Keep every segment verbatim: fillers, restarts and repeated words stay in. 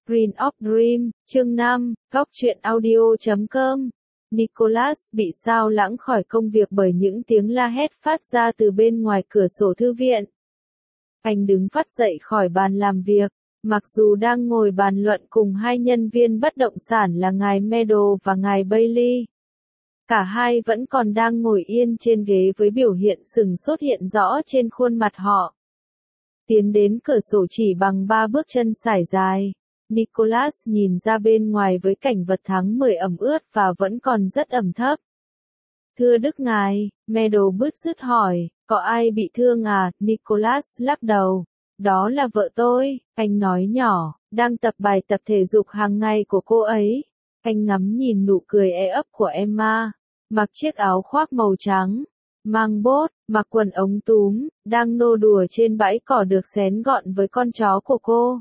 Green of Dream, chương năm, góc truyện audio chấm com. Nicholas bị sao lãng khỏi công việc bởi những tiếng la hét phát ra từ bên ngoài cửa sổ thư viện. Anh đứng phắt dậy khỏi bàn làm việc, mặc dù đang ngồi bàn luận cùng hai nhân viên bất động sản là ngài Meadow và ngài Bailey. Cả hai vẫn còn đang ngồi yên trên ghế với biểu hiện sừng sốt hiện rõ trên khuôn mặt họ. Tiến đến cửa sổ chỉ bằng ba bước chân sải dài. Nicholas nhìn ra bên ngoài với cảnh vật tháng mười ẩm ướt và vẫn còn rất ẩm thấp. Thưa Đức Ngài, Meadow bứt rứt hỏi, có ai bị thương à? Nicholas lắc đầu. Đó là vợ tôi, anh nói nhỏ, đang tập bài tập thể dục hàng ngày của cô ấy. Anh ngắm nhìn nụ cười e ấp của Emma, mặc chiếc áo khoác màu trắng, mang bốt, mặc quần ống túm, đang nô đùa trên bãi cỏ được xén gọn với con chó của cô.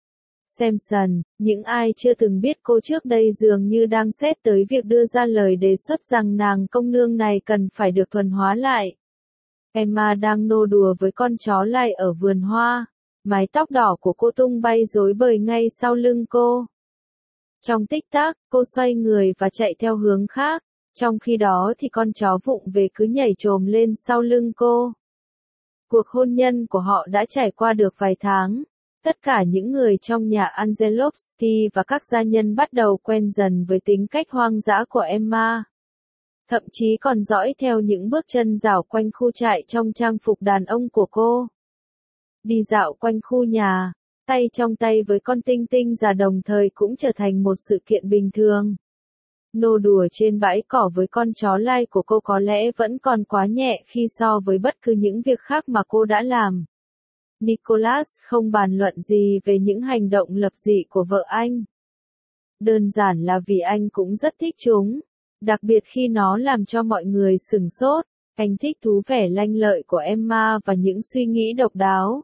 Samson, những ai chưa từng biết cô trước đây dường như đang xét tới việc đưa ra lời đề xuất rằng nàng công nương này cần phải được thuần hóa lại. Emma đang nô đùa với con chó lai ở vườn hoa, mái tóc đỏ của cô tung bay rối bời ngay sau lưng cô. Trong tích tắc, cô xoay người và chạy theo hướng khác, trong khi đó thì con chó vụng về cứ nhảy chồm lên sau lưng cô. Cuộc hôn nhân của họ đã trải qua được vài tháng. Tất cả những người trong nhà Angelovsky và các gia nhân bắt đầu quen dần với tính cách hoang dã của Emma. Thậm chí còn dõi theo những bước chân dạo quanh khu trại trong trang phục đàn ông của cô. Đi dạo quanh khu nhà, tay trong tay với con tinh tinh già đồng thời cũng trở thành một sự kiện bình thường. Nô đùa trên bãi cỏ với con chó lai của cô có lẽ vẫn còn quá nhẹ khi so với bất cứ những việc khác mà cô đã làm. Nicholas không bàn luận gì về những hành động lập dị của vợ anh. Đơn giản là vì anh cũng rất thích chúng, đặc biệt khi nó làm cho mọi người sửng sốt. Anh thích thú vẻ lanh lợi của Emma và những suy nghĩ độc đáo.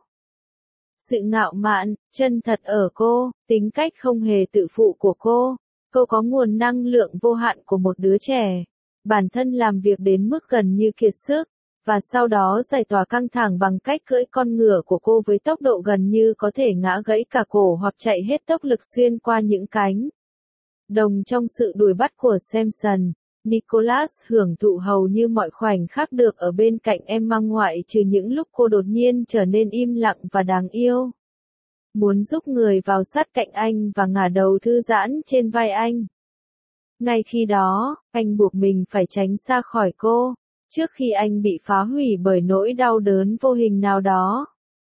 Sự ngạo mạn, chân thật ở cô, tính cách không hề tự phụ của cô. Cô có nguồn năng lượng vô hạn của một đứa trẻ. Bản thân làm việc đến mức gần như kiệt sức. Và sau đó giải tỏa căng thẳng bằng cách cưỡi con ngựa của cô với tốc độ gần như có thể ngã gãy cả cổ hoặc chạy hết tốc lực xuyên qua những cánh đồng trong sự đuổi bắt của Samson. Nicholas hưởng thụ hầu như mọi khoảnh khắc được ở bên cạnh Emma ngoại trừ những lúc cô đột nhiên trở nên im lặng và đáng yêu. Muốn giúp người vào sát cạnh anh và ngả đầu thư giãn trên vai anh. Ngay khi đó, anh buộc mình phải tránh xa khỏi cô. Trước khi anh bị phá hủy bởi nỗi đau đớn vô hình nào đó.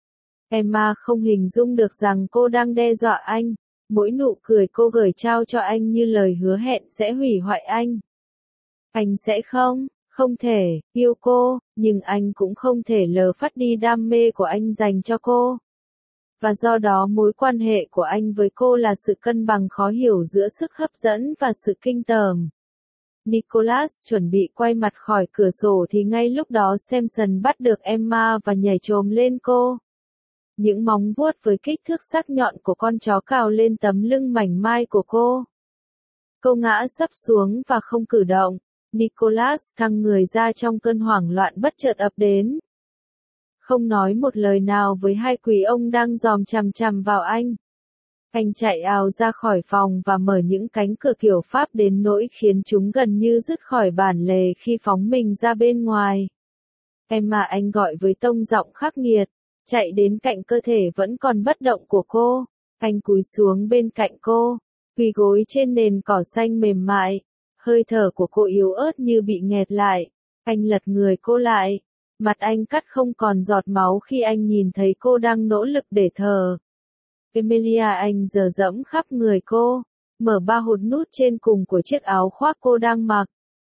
Emma không hình dung được rằng cô đang đe dọa anh, mỗi nụ cười cô gửi trao cho anh như lời hứa hẹn sẽ hủy hoại anh. Anh sẽ không, không thể, yêu cô, nhưng anh cũng không thể lờ phát đi đam mê của anh dành cho cô. Và do đó mối quan hệ của anh với cô là sự cân bằng khó hiểu giữa sức hấp dẫn và sự kinh tởm. Nicholas chuẩn bị quay mặt khỏi cửa sổ thì ngay lúc đó Samson bắt được Emma và nhảy chồm lên cô. Những móng vuốt với kích thước sắc nhọn của con chó cào lên tấm lưng mảnh mai của cô. Cô ngã sấp xuống và không cử động. Nicholas căng người ra trong cơn hoảng loạn bất chợt ập đến. Không nói một lời nào với hai quý ông đang dòm chằm chằm vào anh. Anh chạy ào ra khỏi phòng và mở những cánh cửa kiểu Pháp đến nỗi khiến chúng gần như rứt khỏi bản lề khi phóng mình ra bên ngoài. Emma, anh gọi với tông giọng khắc nghiệt, chạy đến cạnh cơ thể vẫn còn bất động của cô. Anh cúi xuống bên cạnh cô, quỳ gối trên nền cỏ xanh mềm mại. Hơi thở của cô yếu ớt như bị nghẹt lại. Anh lật người cô lại. Mặt anh cắt không còn giọt máu khi anh nhìn thấy cô đang nỗ lực để thở. Emilia, anh giờ dẫm khắp người cô, mở ba hột nút trên cùng của chiếc áo khoác cô đang mặc.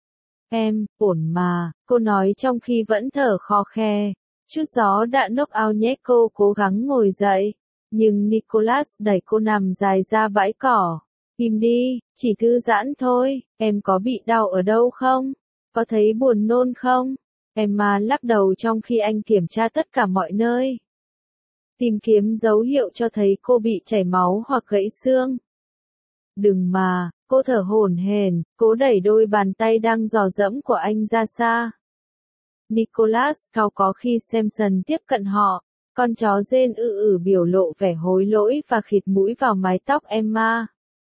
Em, ổn mà, cô nói trong khi vẫn thở khò khe. Chút gió đã knock out nhé. Cô cố gắng ngồi dậy, nhưng Nicholas đẩy cô nằm dài ra bãi cỏ. Im đi, chỉ thư giãn thôi, em có bị đau ở đâu không? Có thấy buồn nôn không? Emma lắc đầu trong khi anh kiểm tra tất cả mọi nơi. Tìm kiếm dấu hiệu cho thấy cô bị chảy máu hoặc gãy xương. Đừng mà, cô thở hổn hển, cố đẩy đôi bàn tay đang dò dẫm của anh ra xa. Nicholas cau có khi Samson tiếp cận họ, Con chó rên ư ử biểu lộ vẻ hối lỗi và khịt mũi vào mái tóc Emma.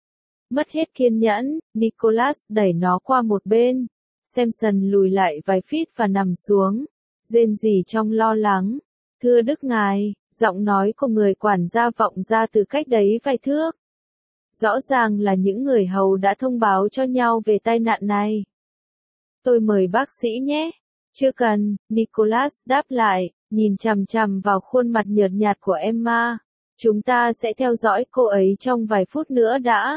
Mất hết kiên nhẫn, Nicholas đẩy nó qua một bên. Samson lùi lại vài feet và nằm xuống, rên rỉ trong lo lắng. Thưa Đức Ngài, giọng nói của người quản gia vọng ra từ cách đấy vài thước. Rõ ràng là những người hầu đã thông báo cho nhau về tai nạn này. Tôi mời bác sĩ nhé. Chưa cần, Nicholas đáp lại, nhìn chằm chằm vào khuôn mặt nhợt nhạt của Emma. Chúng ta sẽ theo dõi cô ấy trong vài phút nữa đã.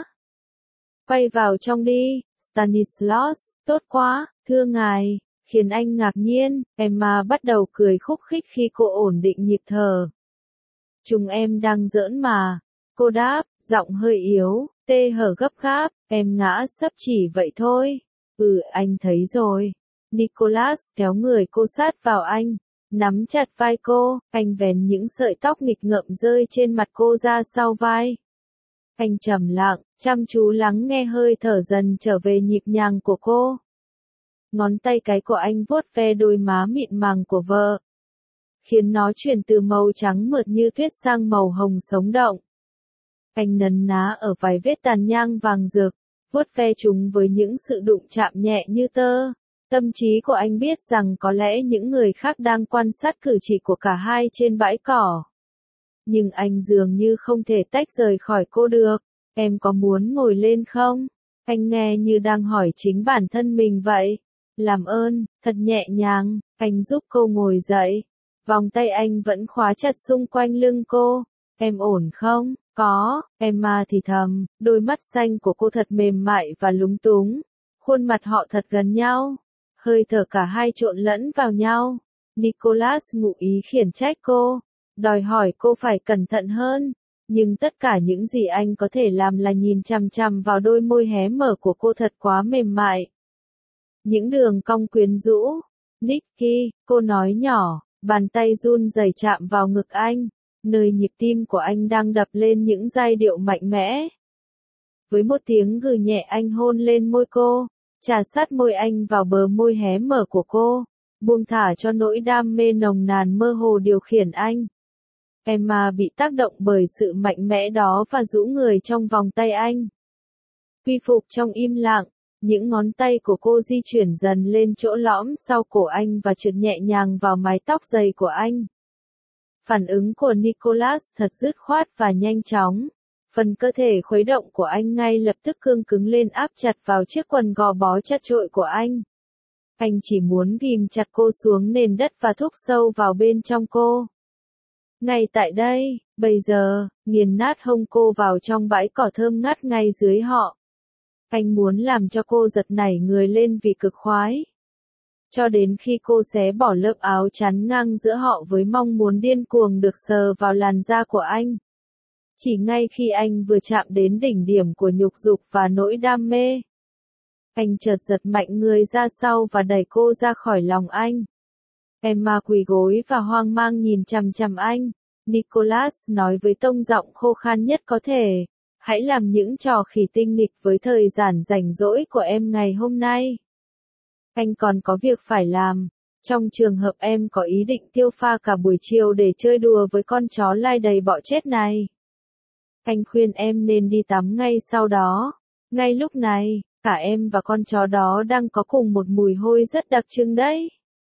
Quay vào trong đi, Stanislaus, tốt quá, thưa ngài, khiến anh ngạc nhiên. Emma bắt đầu cười khúc khích khi cô ổn định nhịp thở. Chúng em đang giỡn mà, cô đáp, giọng hơi yếu, tê hở gấp gáp, em ngã sấp chỉ vậy thôi. Ừ, anh thấy rồi. Nicholas kéo người cô sát vào anh, nắm chặt vai cô, anh vén những sợi tóc nghịch ngợm rơi trên mặt cô ra sau vai. Anh trầm lặng, chăm chú lắng nghe hơi thở dần trở về nhịp nhàng của cô. Ngón tay cái của anh vuốt ve đôi má mịn màng của vợ, khiến nó chuyển từ màu trắng mượt như tuyết sang màu hồng sống động. Anh nấn ná ở vài vết tàn nhang vàng rực, vuốt ve chúng với những sự đụng chạm nhẹ như tơ. Tâm trí của anh biết rằng có lẽ những người khác đang quan sát cử chỉ của cả hai trên bãi cỏ. Nhưng anh dường như không thể tách rời khỏi cô được. Em có muốn ngồi lên không? Anh nghe như đang hỏi chính bản thân mình vậy. Làm ơn, thật nhẹ nhàng, anh giúp cô ngồi dậy. Vòng tay anh vẫn khóa chặt xung quanh lưng cô. Em ổn không? Có, Emma thì thầm, đôi mắt xanh của cô thật mềm mại và lúng túng. Khuôn mặt họ thật gần nhau. Hơi thở cả hai trộn lẫn vào nhau. Nicholas ngụ ý khiển trách cô, đòi hỏi cô phải cẩn thận hơn. Nhưng tất cả những gì anh có thể làm là nhìn chằm chằm vào đôi môi hé mở của cô thật quá mềm mại. Những đường cong quyến rũ. Nicky, cô nói nhỏ, bàn tay run rẩy chạm vào ngực anh, nơi nhịp tim của anh đang đập lên những giai điệu mạnh mẽ. Với một tiếng gừ nhẹ anh hôn lên môi cô, trà sát môi anh vào bờ môi hé mở của cô, buông thả cho nỗi đam mê nồng nàn mơ hồ điều khiển anh. Emma bị tác động bởi sự mạnh mẽ đó và rũ người trong vòng tay anh. Quy phục trong im lặng, những ngón tay của cô di chuyển dần lên chỗ lõm sau cổ anh và trượt nhẹ nhàng vào mái tóc dày của anh. Phản ứng của Nicholas thật dứt khoát và nhanh chóng. Phần cơ thể khuấy động của anh ngay lập tức cương cứng lên áp chặt vào chiếc quần gò bó chặt chội của anh. Anh chỉ muốn ghim chặt cô xuống nền đất và thúc sâu vào bên trong cô. Ngay tại đây, bây giờ, nghiền nát hông cô vào trong bãi cỏ thơm ngát ngay dưới họ. Anh muốn làm cho cô giật nảy người lên vì cực khoái. Cho đến khi cô xé bỏ lớp áo chắn ngang giữa họ với mong muốn điên cuồng được sờ vào làn da của anh. Chỉ ngay khi anh vừa chạm đến đỉnh điểm của nhục dục và nỗi đam mê, anh chợt giật mạnh người ra sau và đẩy cô ra khỏi lòng anh. Emma quỳ gối và hoang mang nhìn chằm chằm anh. Nicholas nói với tông giọng khô khan nhất có thể, hãy làm những trò khỉ tinh nghịch với thời gian rảnh rỗi của em ngày hôm nay. Anh còn có việc phải làm. Trong trường hợp em có ý định tiêu pha cả buổi chiều để chơi đùa với con chó lai đầy bọ chết này, anh khuyên em nên đi tắm ngay sau đó. Ngay lúc này, cả em và con chó đó đang có cùng một mùi hôi rất đặc trưng đấy.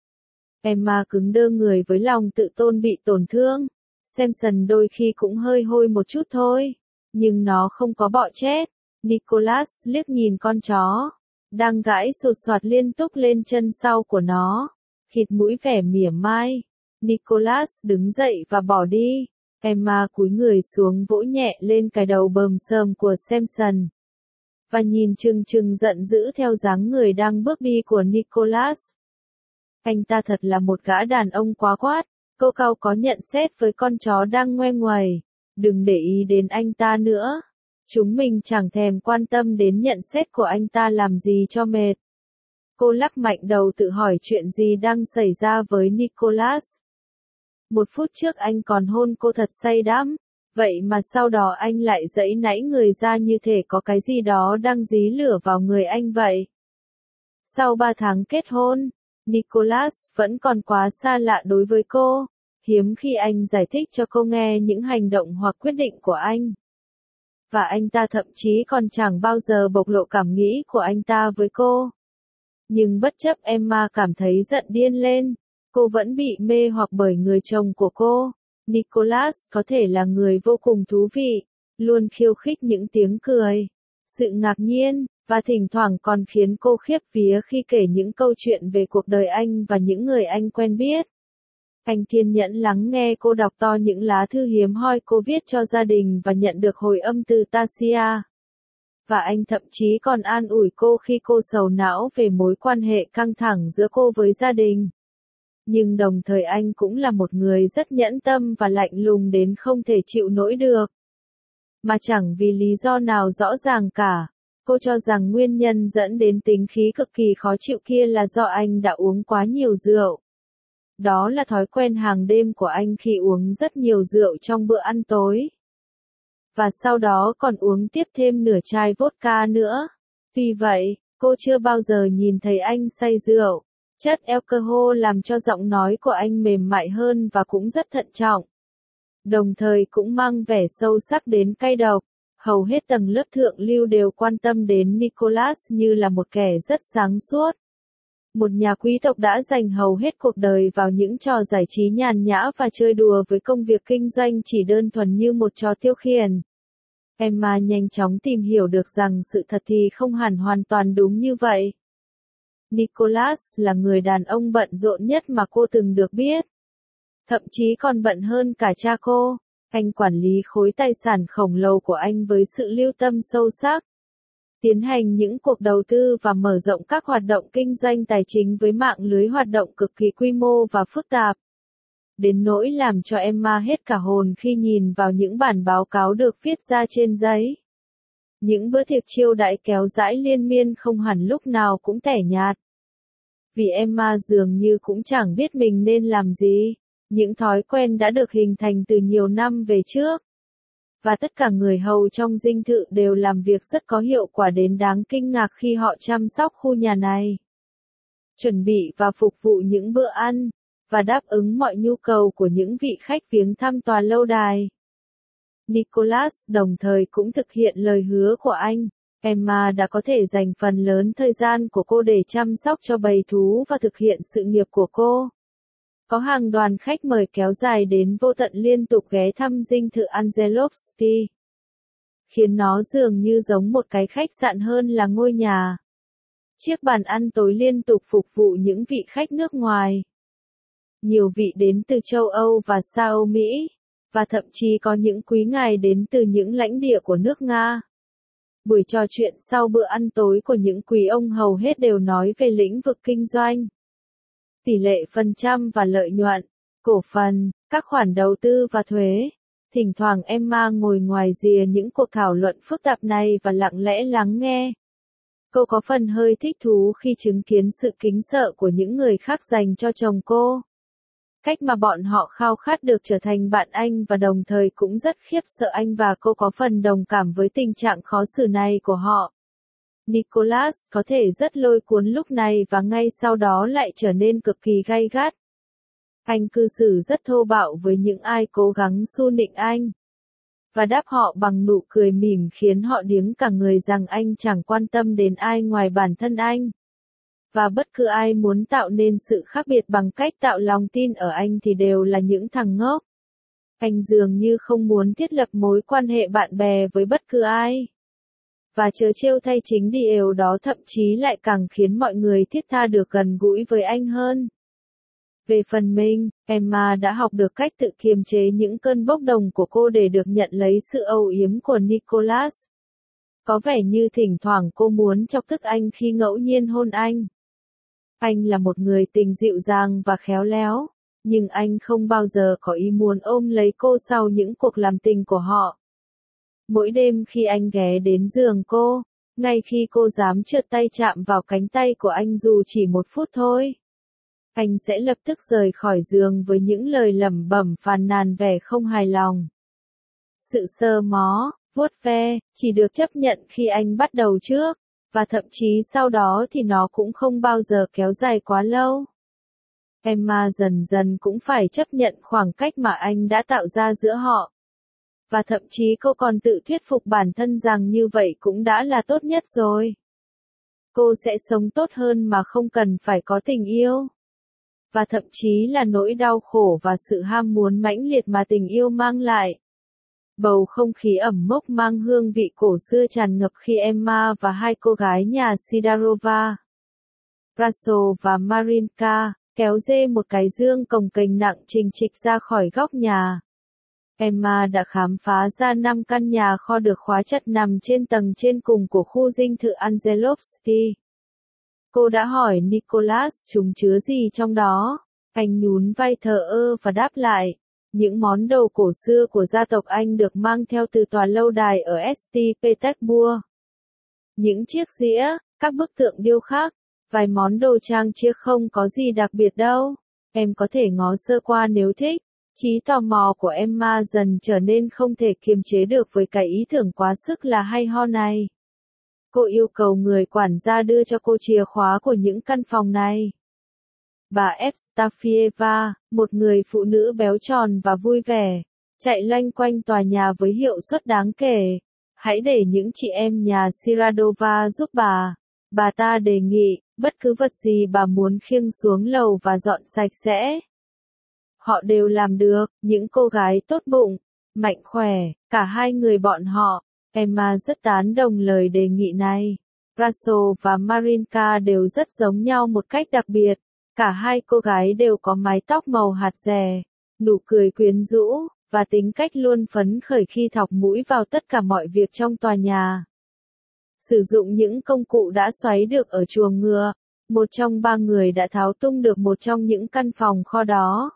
Emma cứng đơ người với lòng tự tôn bị tổn thương. Samson đôi khi cũng hơi hôi một chút thôi, nhưng nó không có bọ chết. Nicholas liếc nhìn con chó, đang gãi sột soạt liên tục lên chân sau của nó, khịt mũi vẻ mỉa mai. Nicholas đứng dậy và bỏ đi. Emma cúi người xuống vỗ nhẹ lên cái đầu bờm sờm của Samson, và nhìn chừng chừng giận dữ theo dáng người đang bước đi của Nicholas. Anh ta thật là một gã đàn ông quá quát. Cô cau có nhận xét với con chó đang ngoe nguẩy. Đừng để ý đến anh ta nữa. Chúng mình chẳng thèm quan tâm đến nhận xét của anh ta làm gì cho mệt. Cô lắc mạnh đầu tự hỏi chuyện gì đang xảy ra với Nicholas. Một phút trước anh còn hôn cô thật say đắm, vậy mà sau đó anh lại giãy nảy người ra như thể có cái gì đó đang dí lửa vào người anh vậy. Sau ba tháng kết hôn, Nicholas vẫn còn quá xa lạ đối với cô. Hiếm khi anh giải thích cho cô nghe những hành động hoặc quyết định của anh. Và anh ta thậm chí còn chẳng bao giờ bộc lộ cảm nghĩ của anh ta với cô. Nhưng bất chấp Emma cảm thấy giận điên lên, cô vẫn bị mê hoặc bởi người chồng của cô. Nicholas có thể là người vô cùng thú vị, luôn khiêu khích những tiếng cười, sự ngạc nhiên, và thỉnh thoảng còn khiến cô khiếp vía khi kể những câu chuyện về cuộc đời anh và những người anh quen biết. Anh kiên nhẫn lắng nghe cô đọc to những lá thư hiếm hoi cô viết cho gia đình và nhận được hồi âm từ Tasia. Và anh thậm chí còn an ủi cô khi cô sầu não về mối quan hệ căng thẳng giữa cô với gia đình. Nhưng đồng thời anh cũng là một người rất nhẫn tâm và lạnh lùng đến không thể chịu nổi được. Mà chẳng vì lý do nào rõ ràng cả, cô cho rằng nguyên nhân dẫn đến tính khí cực kỳ khó chịu kia là do anh đã uống quá nhiều rượu. Đó là thói quen hàng đêm của anh khi uống rất nhiều rượu trong bữa ăn tối. Và sau đó còn uống tiếp thêm nửa chai vodka nữa. Vì vậy, cô chưa bao giờ nhìn thấy anh say rượu. Chất alcohol làm cho giọng nói của anh mềm mại hơn và cũng rất thận trọng. Đồng thời cũng mang vẻ sâu sắc đến cay độc. Hầu hết tầng lớp thượng lưu đều quan tâm đến Nicholas như là một kẻ rất sáng suốt. Một nhà quý tộc đã dành hầu hết cuộc đời vào những trò giải trí nhàn nhã và chơi đùa với công việc kinh doanh chỉ đơn thuần như một trò tiêu khiển. Emma nhanh chóng tìm hiểu được rằng sự thật thì không hẳn hoàn toàn đúng như vậy. Nicholas là người đàn ông bận rộn nhất mà cô từng được biết. Thậm chí còn bận hơn cả cha cô. Anh quản lý khối tài sản khổng lồ của anh với sự lưu tâm sâu sắc. Tiến hành những cuộc đầu tư và mở rộng các hoạt động kinh doanh tài chính với mạng lưới hoạt động cực kỳ quy mô và phức tạp. Đến nỗi làm cho Emma hết cả hồn khi nhìn vào những bản báo cáo được viết ra trên giấy. Những bữa tiệc chiêu đãi kéo dãi liên miên không hẳn lúc nào cũng tẻ nhạt. Vì Emma dường như cũng chẳng biết mình nên làm gì. Những thói quen đã được hình thành từ nhiều năm về trước. Và tất cả người hầu trong dinh thự đều làm việc rất có hiệu quả đến đáng kinh ngạc khi họ chăm sóc khu nhà này. Chuẩn bị và phục vụ những bữa ăn, và đáp ứng mọi nhu cầu của những vị khách viếng thăm tòa lâu đài. Nicholas đồng thời cũng thực hiện lời hứa của anh. Emma đã có thể dành phần lớn thời gian của cô để chăm sóc cho bầy thú và thực hiện sự nghiệp của cô. Có hàng đoàn khách mời kéo dài đến vô tận liên tục ghé thăm dinh thự Angelovsky, khiến nó dường như giống một cái khách sạn hơn là ngôi nhà. Chiếc bàn ăn tối liên tục phục vụ những vị khách nước ngoài. Nhiều vị đến từ châu Âu và xa Âu Mỹ, và thậm chí có những quý ngài đến từ những lãnh địa của nước Nga. Buổi trò chuyện sau bữa ăn tối của những quý ông hầu hết đều nói về lĩnh vực kinh doanh. Tỷ lệ phần trăm và lợi nhuận, cổ phần, các khoản đầu tư và thuế. Thỉnh thoảng Emma ngồi ngoài rìa những cuộc thảo luận phức tạp này và lặng lẽ lắng nghe. Cô có phần hơi thích thú khi chứng kiến sự kính sợ của những người khác dành cho chồng cô. Cách mà bọn họ khao khát được trở thành bạn anh và đồng thời cũng rất khiếp sợ anh và cô có phần đồng cảm với tình trạng khó xử này của họ. Nicholas có thể rất lôi cuốn lúc này và ngay sau đó lại trở nên cực kỳ gay gắt. Anh cư xử rất thô bạo với những ai cố gắng xu nịnh anh. Và đáp họ bằng nụ cười mỉm khiến họ điếng cả người rằng anh chẳng quan tâm đến ai ngoài bản thân anh. Và bất cứ ai muốn tạo nên sự khác biệt bằng cách tạo lòng tin ở anh thì đều là những thằng ngốc. Anh dường như không muốn thiết lập mối quan hệ bạn bè với bất cứ ai. Và trớ trêu thay chính điều đó thậm chí lại càng khiến mọi người thiết tha được gần gũi với anh hơn. Về phần mình, Emma đã học được cách tự kiềm chế những cơn bốc đồng của cô để được nhận lấy sự âu yếm của Nicholas. Có vẻ như thỉnh thoảng cô muốn chọc tức anh khi ngẫu nhiên hôn anh. Anh là một người tình dịu dàng và khéo léo, nhưng anh không bao giờ có ý muốn ôm lấy cô sau những cuộc làm tình của họ. Mỗi đêm khi anh ghé đến giường cô, ngay khi cô dám trượt tay chạm vào cánh tay của anh dù chỉ một phút thôi, anh sẽ lập tức rời khỏi giường với những lời lẩm bẩm phàn nàn vẻ không hài lòng. Sự sờ mó, vuốt ve, chỉ được chấp nhận khi anh bắt đầu trước, và thậm chí sau đó thì nó cũng không bao giờ kéo dài quá lâu. Emma dần dần cũng phải chấp nhận khoảng cách mà anh đã tạo ra giữa họ. Và thậm chí cô còn tự thuyết phục bản thân rằng như vậy cũng đã là tốt nhất rồi. Cô sẽ sống tốt hơn mà không cần phải có tình yêu. Và thậm chí là nỗi đau khổ và sự ham muốn mãnh liệt mà tình yêu mang lại. Bầu không khí ẩm mốc mang hương vị cổ xưa tràn ngập khi Emma và hai cô gái nhà Sidorova, Brasso và Marinka, kéo dê một cái dương cồng kềnh nặng trình trịch ra khỏi góc nhà. Emma đã khám phá ra năm căn nhà kho được khóa chặt nằm trên tầng trên cùng của khu dinh thự Angelovsky. Cô đã hỏi Nicholas chúng chứa gì trong đó. Anh nhún vai thờ ơ và đáp lại. Những món đồ cổ xưa của gia tộc Anh được mang theo từ tòa lâu đài ở Saint Petersburg. Những chiếc dĩa, các bức tượng điêu khắc, vài món đồ trang trí không có gì đặc biệt đâu. Em có thể ngó sơ qua nếu thích. Trí tò mò của Emma dần trở nên không thể kiềm chế được với cái ý tưởng quá sức là hay ho này. Cô yêu cầu người quản gia đưa cho cô chìa khóa của những căn phòng này. Bà Evstafieva, một người phụ nữ béo tròn và vui vẻ, chạy loanh quanh tòa nhà với hiệu suất đáng kể. Hãy để những chị em nhà Siradova giúp bà. Bà ta đề nghị, bất cứ vật gì bà muốn khiêng xuống lầu và dọn sạch sẽ. Họ đều làm được, những cô gái tốt bụng, mạnh khỏe, cả hai người bọn họ. Emma rất tán đồng lời đề nghị này. Brasso và Marinka đều rất giống nhau một cách đặc biệt. Cả hai cô gái đều có mái tóc màu hạt dẻ, nụ cười quyến rũ, và tính cách luôn phấn khởi khi thọc mũi vào tất cả mọi việc trong tòa nhà. Sử dụng những công cụ đã xoáy được ở chuồng ngựa, một trong ba người đã tháo tung được một trong những căn phòng kho đó.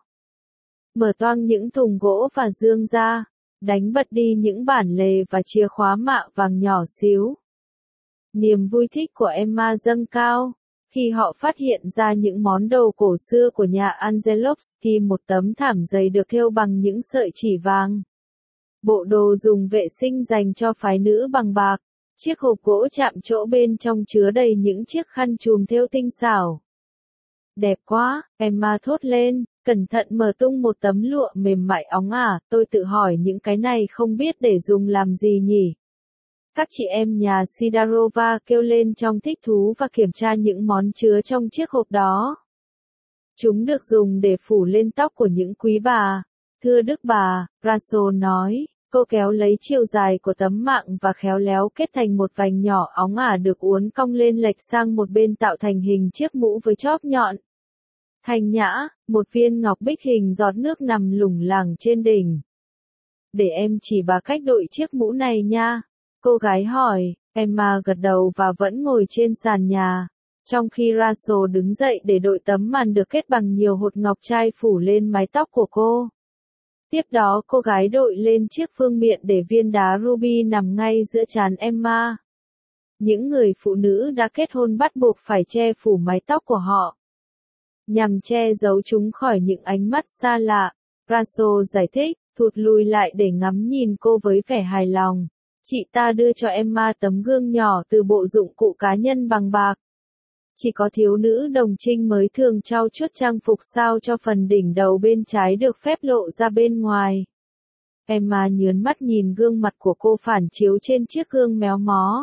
Mở toang những thùng gỗ và dương ra, đánh bật đi những bản lề và chìa khóa mạ vàng nhỏ xíu. Niềm vui thích của Emma dâng cao, khi họ phát hiện ra những món đồ cổ xưa của nhà Angelovsky, một tấm thảm dày được thêu bằng những sợi chỉ vàng. Bộ đồ dùng vệ sinh dành cho phái nữ bằng bạc, chiếc hộp gỗ chạm trổ bên trong chứa đầy những chiếc khăn trùm thêu tinh xảo. Đẹp quá, Emma thốt lên, cẩn thận mở tung một tấm lụa mềm mại óng ả, tôi tự hỏi những cái này không biết để dùng làm gì nhỉ. Các chị em nhà Sidorova kêu lên trong thích thú và kiểm tra những món chứa trong chiếc hộp đó. Chúng được dùng để phủ lên tóc của những quý bà. Thưa đức bà, Brasso nói, cô kéo lấy chiều dài của tấm mạng và khéo léo kết thành một vành nhỏ óng ả được uốn cong lên lệch sang một bên tạo thành hình chiếc mũ với chóp nhọn. Thanh nhã, một viên ngọc bích hình giọt nước nằm lủng lẳng trên đỉnh. Để em chỉ bà cách đội chiếc mũ này nha. Cô gái hỏi, Emma gật đầu và vẫn ngồi trên sàn nhà, trong khi Brasso đứng dậy để đội tấm màn được kết bằng nhiều hột ngọc trai phủ lên mái tóc của cô. Tiếp đó cô gái đội lên chiếc phương miện để viên đá ruby nằm ngay giữa trán Emma. Những người phụ nữ đã kết hôn bắt buộc phải che phủ mái tóc của họ, nhằm che giấu chúng khỏi những ánh mắt xa lạ. Brasso giải thích, thụt lùi lại để ngắm nhìn cô với vẻ hài lòng. Chị ta đưa cho Emma tấm gương nhỏ từ bộ dụng cụ cá nhân bằng bạc. Chỉ có thiếu nữ đồng trinh mới thường trau chuốt trang phục sao cho phần đỉnh đầu bên trái được phép lộ ra bên ngoài. Emma nhớn mắt nhìn gương mặt của cô phản chiếu trên chiếc gương méo mó.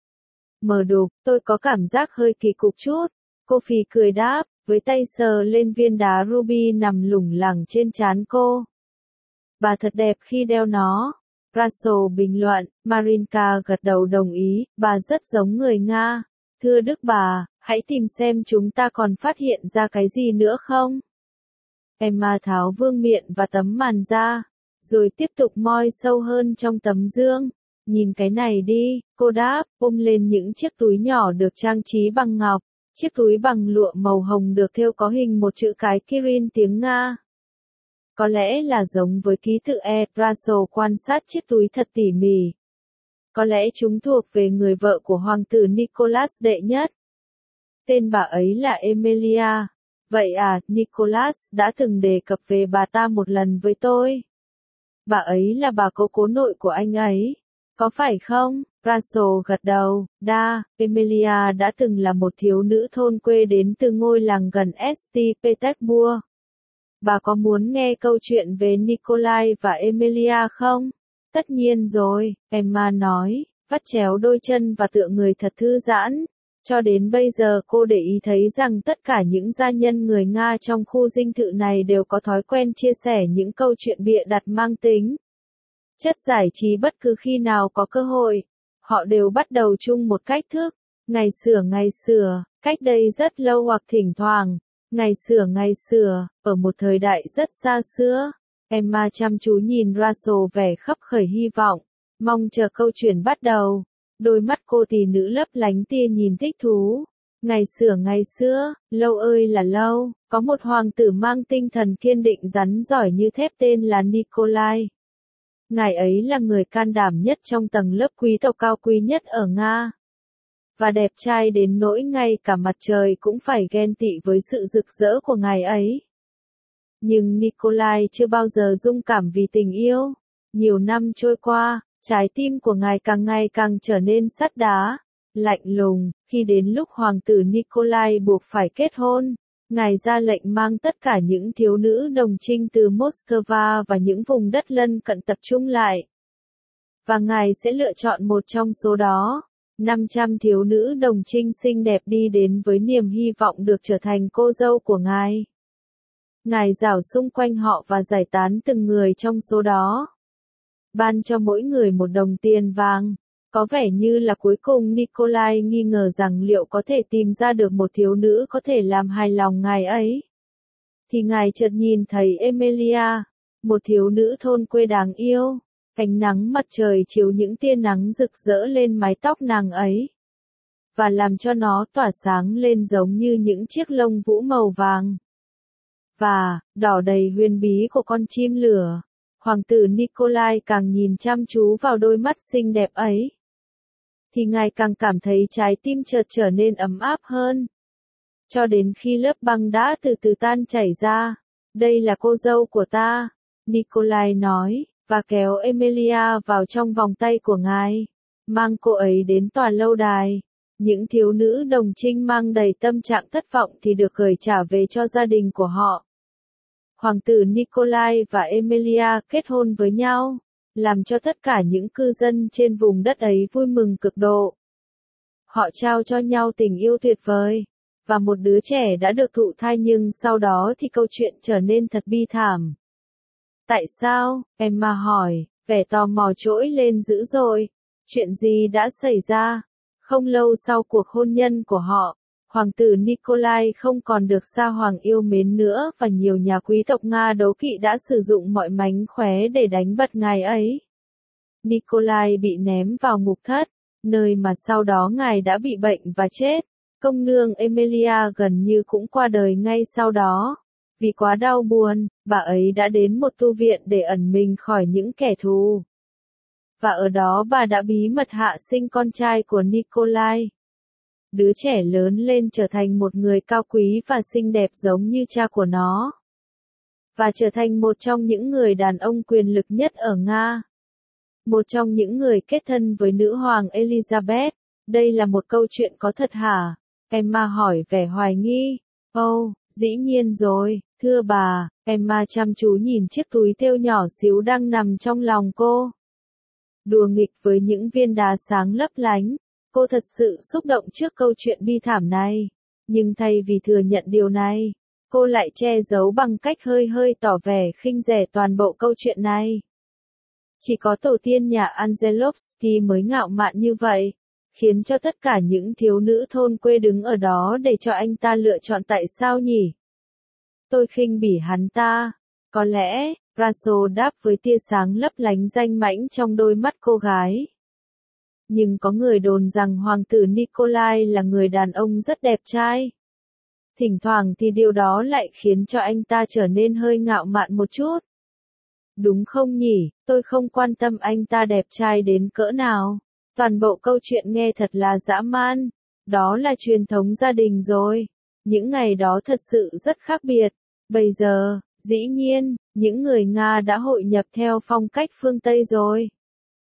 Mờ đục, tôi có cảm giác hơi kỳ cục chút. Cô phì cười đáp, với tay sờ lên viên đá ruby nằm lủng lẳng trên trán cô. Bà thật đẹp khi đeo nó. Brasso bình luận, Marinka gật đầu đồng ý, bà rất giống người Nga. Thưa đức bà, hãy tìm xem chúng ta còn phát hiện ra cái gì nữa không? Emma tháo vương miện và tấm màn ra, rồi tiếp tục moi sâu hơn trong tấm dương. Nhìn cái này đi, cô đáp, ôm lên những chiếc túi nhỏ được trang trí bằng ngọc. Chiếc túi bằng lụa màu hồng được thêu có hình một chữ cái Kirin tiếng Nga. Có lẽ là giống với ký tự E. Brasso quan sát chiếc túi thật tỉ mỉ. Có lẽ chúng thuộc về người vợ của hoàng tử Nicholas đệ nhất. Tên bà ấy là Emilia. Vậy à, Nicholas đã từng đề cập về bà ta một lần với tôi. Bà ấy là bà cố cố nội của anh ấy. Có phải không? Russell gật đầu, đa, Emilia đã từng là một thiếu nữ thôn quê đến từ ngôi làng gần Saint Petersburg. Bà có muốn nghe câu chuyện về Nikolai và Emilia không? Tất nhiên rồi, Emma nói, vắt chéo đôi chân và tựa người thật thư giãn. Cho đến bây giờ cô để ý thấy rằng tất cả những gia nhân người Nga trong khu dinh thự này đều có thói quen chia sẻ những câu chuyện bịa đặt mang tính chất giải trí bất cứ khi nào có cơ hội. Họ đều bắt đầu chung một cách thức. Ngày xưa ngày xưa, cách đây rất lâu hoặc thỉnh thoảng. Ngày xưa ngày xưa, ở một thời đại rất xa xưa. Emma chăm chú nhìn Russell vẻ khấp khởi hy vọng, mong chờ câu chuyện bắt đầu. Đôi mắt cô tỷ nữ lấp lánh tia nhìn thích thú. Ngày xưa ngày xưa, lâu ơi là lâu, có một hoàng tử mang tinh thần kiên định rắn giỏi như thép tên là Nikolai. Ngài ấy là người can đảm nhất trong tầng lớp quý tộc cao quý nhất ở Nga. Và đẹp trai đến nỗi ngay cả mặt trời cũng phải ghen tị với sự rực rỡ của ngài ấy. Nhưng Nikolai chưa bao giờ rung cảm vì tình yêu. Nhiều năm trôi qua, trái tim của ngài càng ngày càng trở nên sắt đá, lạnh lùng. Khi đến lúc hoàng tử Nikolai buộc phải kết hôn, ngài ra lệnh mang tất cả những thiếu nữ đồng trinh từ Moscow và những vùng đất lân cận tập trung lại. Và ngài sẽ lựa chọn một trong số đó. năm trăm thiếu nữ đồng trinh xinh đẹp đi đến với niềm hy vọng được trở thành cô dâu của ngài. Ngài rảo xung quanh họ và giải tán từng người trong số đó. Ban cho mỗi người một đồng tiền vàng. Có vẻ như là cuối cùng Nikolai nghi ngờ rằng liệu có thể tìm ra được một thiếu nữ có thể làm hài lòng ngài ấy. Thì ngài chợt nhìn thấy Emilia, một thiếu nữ thôn quê đáng yêu. Ánh nắng mặt trời chiếu những tia nắng rực rỡ lên mái tóc nàng ấy. Và làm cho nó tỏa sáng lên giống như những chiếc lông vũ màu vàng. Và, đỏ đầy huyền bí của con chim lửa. Hoàng tử Nikolai càng nhìn chăm chú vào đôi mắt xinh đẹp ấy. Thì ngài càng cảm thấy trái tim chợt trở nên ấm áp hơn. Cho đến khi lớp băng đã từ từ tan chảy ra. Đây là cô dâu của ta, Nikolai nói, và kéo Emilia vào trong vòng tay của ngài. Mang cô ấy đến tòa lâu đài. Những thiếu nữ đồng trinh mang đầy tâm trạng thất vọng thì được gửi trả về cho gia đình của họ. Hoàng tử Nikolai và Emilia kết hôn với nhau, làm cho tất cả những cư dân trên vùng đất ấy vui mừng cực độ. Họ trao cho nhau tình yêu tuyệt vời, và một đứa trẻ đã được thụ thai, nhưng sau đó thì câu chuyện trở nên thật bi thảm. Tại sao? Emma hỏi, vẻ tò mò trỗi lên dữ dội. Chuyện gì đã xảy ra? Không lâu sau cuộc hôn nhân của họ, hoàng tử Nikolai không còn được sa hoàng yêu mến nữa và nhiều nhà quý tộc Nga đố kỵ đã sử dụng mọi mánh khóe để đánh bật ngài ấy. Nikolai bị ném vào ngục thất, nơi mà sau đó ngài đã bị bệnh và chết. Công nương Emilia gần như cũng qua đời ngay sau đó. Vì quá đau buồn, bà ấy đã đến một tu viện để ẩn mình khỏi những kẻ thù. Và ở đó bà đã bí mật hạ sinh con trai của Nikolai. Đứa trẻ lớn lên trở thành một người cao quý và xinh đẹp giống như cha của nó. Và trở thành một trong những người đàn ông quyền lực nhất ở Nga. Một trong những người kết thân với nữ hoàng Elizabeth. Đây là một câu chuyện có thật hả? Emma hỏi vẻ hoài nghi. Ồ, dĩ nhiên rồi, thưa bà. Emma chăm chú nhìn chiếc túi thêu nhỏ xíu đang nằm trong lòng cô. Đùa nghịch với những viên đá sáng lấp lánh. Cô thật sự xúc động trước câu chuyện bi thảm này. Nhưng thay vì thừa nhận điều này, cô lại che giấu bằng cách hơi hơi tỏ vẻ khinh rẻ toàn bộ câu chuyện này. Chỉ có tổ tiên nhà Angelovsky mới ngạo mạn như vậy, khiến cho tất cả những thiếu nữ thôn quê đứng ở đó để cho anh ta lựa chọn. Tại sao nhỉ? Tôi khinh bỉ hắn ta. Có lẽ, Russell đáp với tia sáng lấp lánh danh mãnh trong đôi mắt cô gái. Nhưng có người đồn rằng hoàng tử Nikolai là người đàn ông rất đẹp trai. Thỉnh thoảng thì điều đó lại khiến cho anh ta trở nên hơi ngạo mạn một chút. Đúng không nhỉ? Tôi không quan tâm anh ta đẹp trai đến cỡ nào. Toàn bộ câu chuyện nghe thật là dã man. Đó là truyền thống gia đình rồi. Những ngày đó thật sự rất khác biệt. Bây giờ, dĩ nhiên, những người Nga đã hội nhập theo phong cách phương Tây rồi.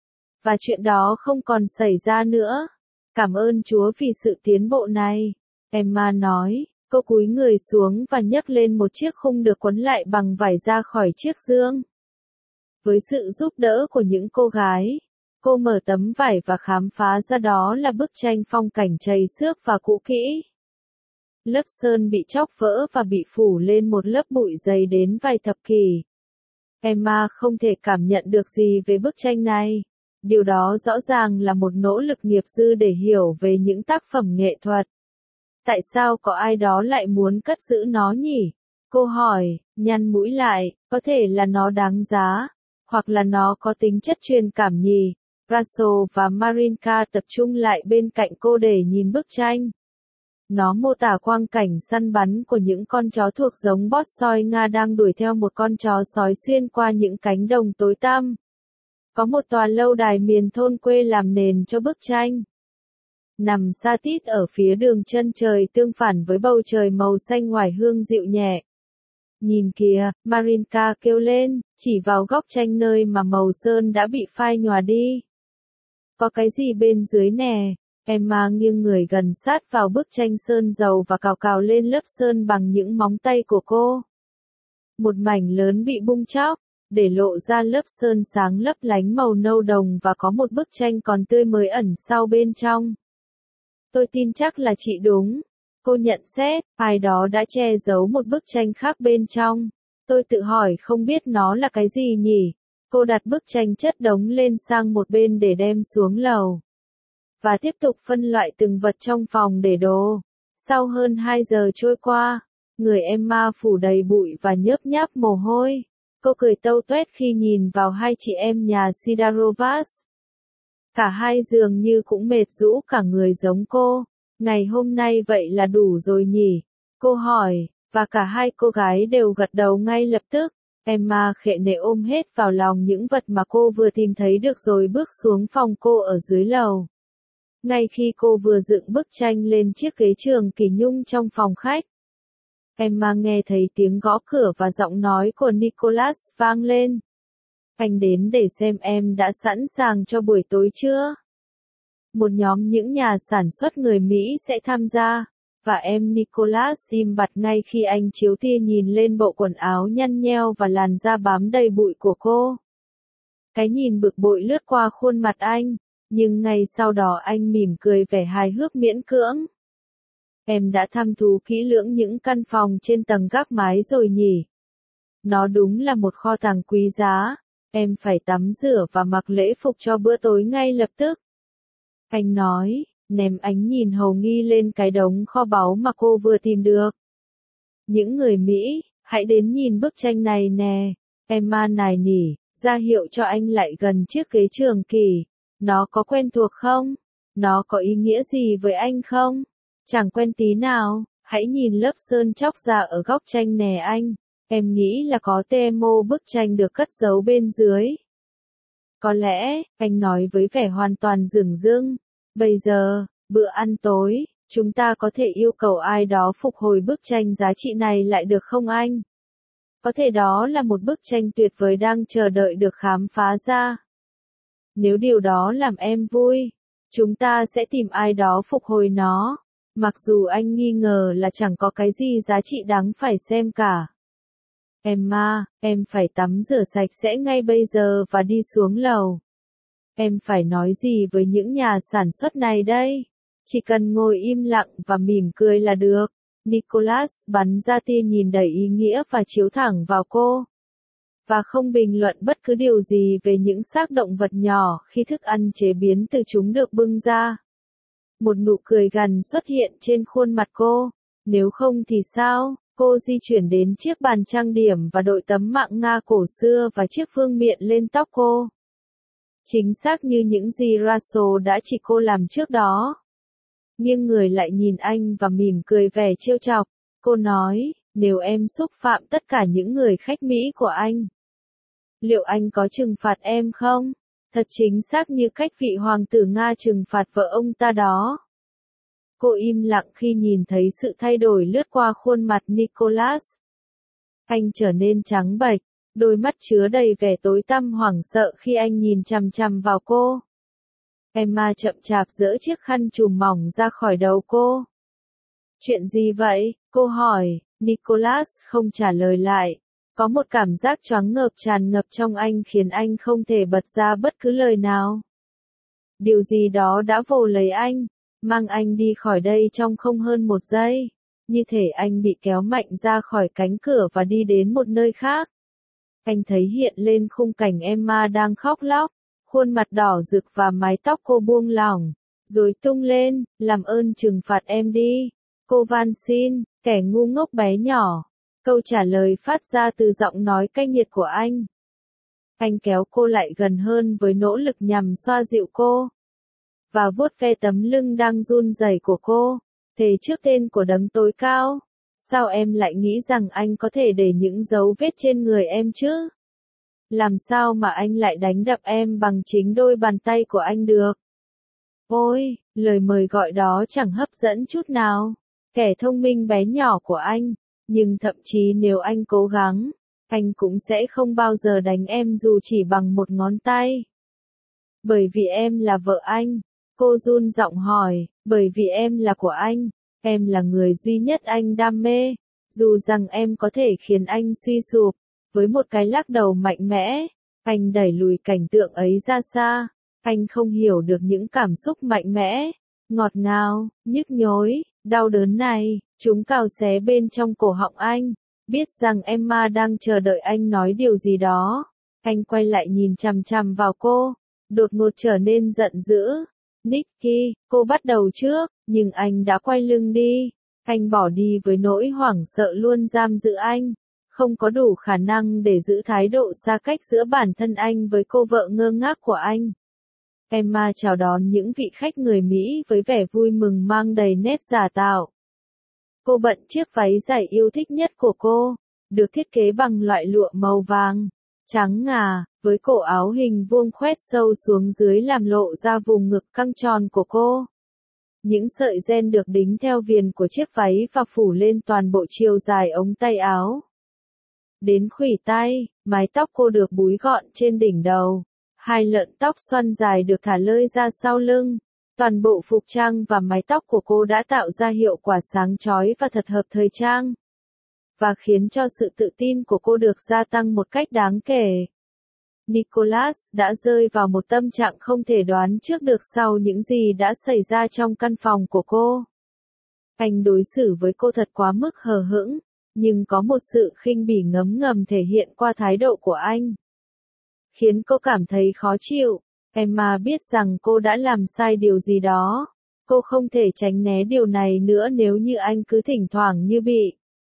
Và chuyện đó không còn xảy ra nữa. Cảm ơn Chúa vì sự tiến bộ này. Emma nói, cô cúi người xuống và nhấc lên một chiếc khung được quấn lại bằng vải ra khỏi chiếc giường. Với sự giúp đỡ của những cô gái, cô mở tấm vải và khám phá ra đó là bức tranh phong cảnh chầy xước và cũ kỹ. Lớp sơn bị chóc vỡ và bị phủ lên một lớp bụi dày đến vài thập kỷ. Emma không thể cảm nhận được gì về bức tranh này. Điều đó rõ ràng là một nỗ lực nghiệp dư để hiểu về những tác phẩm nghệ thuật. Tại sao có ai đó lại muốn cất giữ nó nhỉ? Cô hỏi, nhăn mũi lại, có thể là nó đáng giá, hoặc là nó có tính chất truyền cảm nhỉ? Russell và Marinka tập trung lại bên cạnh cô để nhìn bức tranh. Nó mô tả quang cảnh săn bắn của những con chó thuộc giống bót sói Nga đang đuổi theo một con chó sói xuyên qua những cánh đồng tối tăm. Có một tòa lâu đài miền thôn quê làm nền cho bức tranh. Nằm xa tít ở phía đường chân trời tương phản với bầu trời màu xanh oải hương dịu nhẹ. Nhìn kìa, Marinka kêu lên, chỉ vào góc tranh nơi mà màu sơn đã bị phai nhòa đi. Có cái gì bên dưới nè? Emma nghiêng người gần sát vào bức tranh sơn dầu và cào cào lên lớp sơn bằng những móng tay của cô. Một mảnh lớn bị bung chóc, để lộ ra lớp sơn sáng lấp lánh màu nâu đồng và có một bức tranh còn tươi mới ẩn sau bên trong. Tôi tin chắc là chị đúng. Cô nhận xét, ai đó đã che giấu một bức tranh khác bên trong. Tôi tự hỏi không biết nó là cái gì nhỉ? Cô đặt bức tranh chất đống lên sang một bên để đem xuống lầu. Và tiếp tục phân loại từng vật trong phòng để đồ. Sau hơn hai giờ trôi qua, người Emma phủ đầy bụi và nhớp nháp mồ hôi. Cô cười tâu tuét khi nhìn vào hai chị em nhà Sidarovas. Cả hai dường như cũng mệt rũ cả người giống cô. Ngày hôm nay vậy là đủ rồi nhỉ? Cô hỏi, và cả hai cô gái đều gật đầu ngay lập tức. Emma khệ nệ ôm hết vào lòng những vật mà cô vừa tìm thấy được rồi bước xuống phòng cô ở dưới lầu. Ngay khi cô vừa dựng bức tranh lên chiếc ghế trường kỳ nhung trong phòng khách, Emma nghe thấy tiếng gõ cửa và giọng nói của Nicholas vang lên. Anh đến để xem em đã sẵn sàng cho buổi tối chưa? Một nhóm những nhà sản xuất người Mỹ sẽ tham gia, và em Nicholas im bặt ngay khi anh chiếu tia nhìn lên bộ quần áo nhăn nheo và làn da bám đầy bụi của cô. Cái nhìn bực bội lướt qua khuôn mặt anh, nhưng ngay sau đó anh mỉm cười vẻ hài hước miễn cưỡng. Em đã thăm thú kỹ lưỡng những căn phòng trên tầng gác mái rồi nhỉ? Nó đúng là một kho tàng quý giá. Em phải tắm rửa và mặc lễ phục cho bữa tối ngay lập tức. Anh nói, ném ánh nhìn hầu nghi lên cái đống kho báu mà cô vừa tìm được. Những người Mỹ, hãy đến nhìn bức tranh này nè. Emma nài nỉ, ra hiệu cho anh lại gần chiếc ghế trường kỳ. Nó có quen thuộc không? Nó có ý nghĩa gì với anh không? Chẳng quen tí nào, hãy nhìn lớp sơn chóc ra ở góc tranh nè anh. Em nghĩ là có demo bức tranh được cất giấu bên dưới. Có lẽ, anh nói với vẻ hoàn toàn dửng dưng. Bây giờ, bữa ăn tối, chúng ta có thể yêu cầu ai đó phục hồi bức tranh giá trị này lại được không anh? Có thể đó là một bức tranh tuyệt vời đang chờ đợi được khám phá ra. Nếu điều đó làm em vui, chúng ta sẽ tìm ai đó phục hồi nó. Mặc dù anh nghi ngờ là chẳng có cái gì giá trị đáng phải xem cả. Emma, em phải tắm rửa sạch sẽ ngay bây giờ và đi xuống lầu. Em phải nói gì với những nhà sản xuất này đây? Chỉ cần ngồi im lặng và mỉm cười là được. Nicholas bắn ra tia nhìn đầy ý nghĩa và chiếu thẳng vào cô. Và không bình luận bất cứ điều gì về những xác động vật nhỏ khi thức ăn chế biến từ chúng được bưng ra. Một nụ cười gằn xuất hiện trên khuôn mặt cô. Nếu không thì sao? Cô di chuyển đến chiếc bàn trang điểm và đội tấm mạng Nga cổ xưa và chiếc vương miện lên tóc cô. Chính xác như những gì Russell đã chỉ cô làm trước đó. Nghiêng người lại nhìn anh và mỉm cười vẻ trêu chọc. Cô nói, nếu em xúc phạm tất cả những người khách Mỹ của anh, liệu anh có trừng phạt em không? Thật chính xác như cách vị hoàng tử Nga trừng phạt vợ ông ta đó. Cô im lặng khi nhìn thấy sự thay đổi lướt qua khuôn mặt Nicholas. Anh trở nên trắng bệch, đôi mắt chứa đầy vẻ tối tăm hoảng sợ khi anh nhìn chằm chằm vào cô. Emma chậm chạp giỡ chiếc khăn trùm mỏng ra khỏi đầu cô. Chuyện gì vậy? Cô hỏi. Nicholas không trả lời lại. Có một cảm giác choáng ngợp tràn ngập trong anh khiến anh không thể bật ra bất cứ lời nào. Điều gì đó đã vồ lấy anh, mang anh đi khỏi đây trong không hơn một giây. Như thể anh bị kéo mạnh ra khỏi cánh cửa và đi đến một nơi khác. Anh thấy hiện lên khung cảnh Emma đang khóc lóc, khuôn mặt đỏ rực và mái tóc cô buông lỏng, rồi tung lên, làm ơn trừng phạt em đi. Cô van xin, kẻ ngu ngốc bé nhỏ. Câu trả lời phát ra từ giọng nói cay nghiệt của anh. Anh kéo cô lại gần hơn với nỗ lực nhằm xoa dịu cô. Và vuốt ve tấm lưng đang run rẩy của cô. Thề trước tên của đấng tối cao. Sao em lại nghĩ rằng anh có thể để những dấu vết trên người em chứ? Làm sao mà anh lại đánh đập em bằng chính đôi bàn tay của anh được? Ôi, lời mời gọi đó chẳng hấp dẫn chút nào. Kẻ thông minh bé nhỏ của anh. Nhưng thậm chí nếu anh cố gắng, anh cũng sẽ không bao giờ đánh em dù chỉ bằng một ngón tay. Bởi vì em là vợ anh. Cô run giọng hỏi, bởi vì em là của anh. Em là người duy nhất anh đam mê. Dù rằng em có thể khiến anh suy sụp. Với một cái lắc đầu mạnh mẽ, anh đẩy lùi cảnh tượng ấy ra xa. Anh không hiểu được những cảm xúc mạnh mẽ, ngọt ngào, nhức nhối, đau đớn này. Chúng cào xé bên trong cổ họng anh. Biết rằng Emma đang chờ đợi anh nói điều gì đó. Anh quay lại nhìn chằm chằm vào cô. Đột ngột trở nên giận dữ. Nicky, cô bắt đầu trước, nhưng anh đã quay lưng đi. Anh bỏ đi với nỗi hoảng sợ luôn giam giữ anh. Không có đủ khả năng để giữ thái độ xa cách giữa bản thân anh với cô vợ ngơ ngác của anh. Emma chào đón những vị khách người Mỹ với vẻ vui mừng mang đầy nét giả tạo. Cô bận chiếc váy dài yêu thích nhất của cô, được thiết kế bằng loại lụa màu vàng, trắng ngà, với cổ áo hình vuông khoét sâu xuống dưới làm lộ ra vùng ngực căng tròn của cô. Những sợi ren được đính theo viền của chiếc váy và phủ lên toàn bộ chiều dài ống tay áo. Đến khuỷu tay, mái tóc cô được búi gọn trên đỉnh đầu. Hai lợn tóc xoăn dài được thả lơi ra sau lưng. Toàn bộ phục trang và mái tóc của cô đã tạo ra hiệu quả sáng chói và thật hợp thời trang. Và khiến cho sự tự tin của cô được gia tăng một cách đáng kể. Nicholas đã rơi vào một tâm trạng không thể đoán trước được sau những gì đã xảy ra trong căn phòng của cô. Anh đối xử với cô thật quá mức hờ hững, nhưng có một sự khinh bỉ ngấm ngầm thể hiện qua thái độ của anh. Khiến cô cảm thấy khó chịu. Emma biết rằng cô đã làm sai điều gì đó. Cô không thể tránh né điều này nữa nếu như anh cứ thỉnh thoảng như bị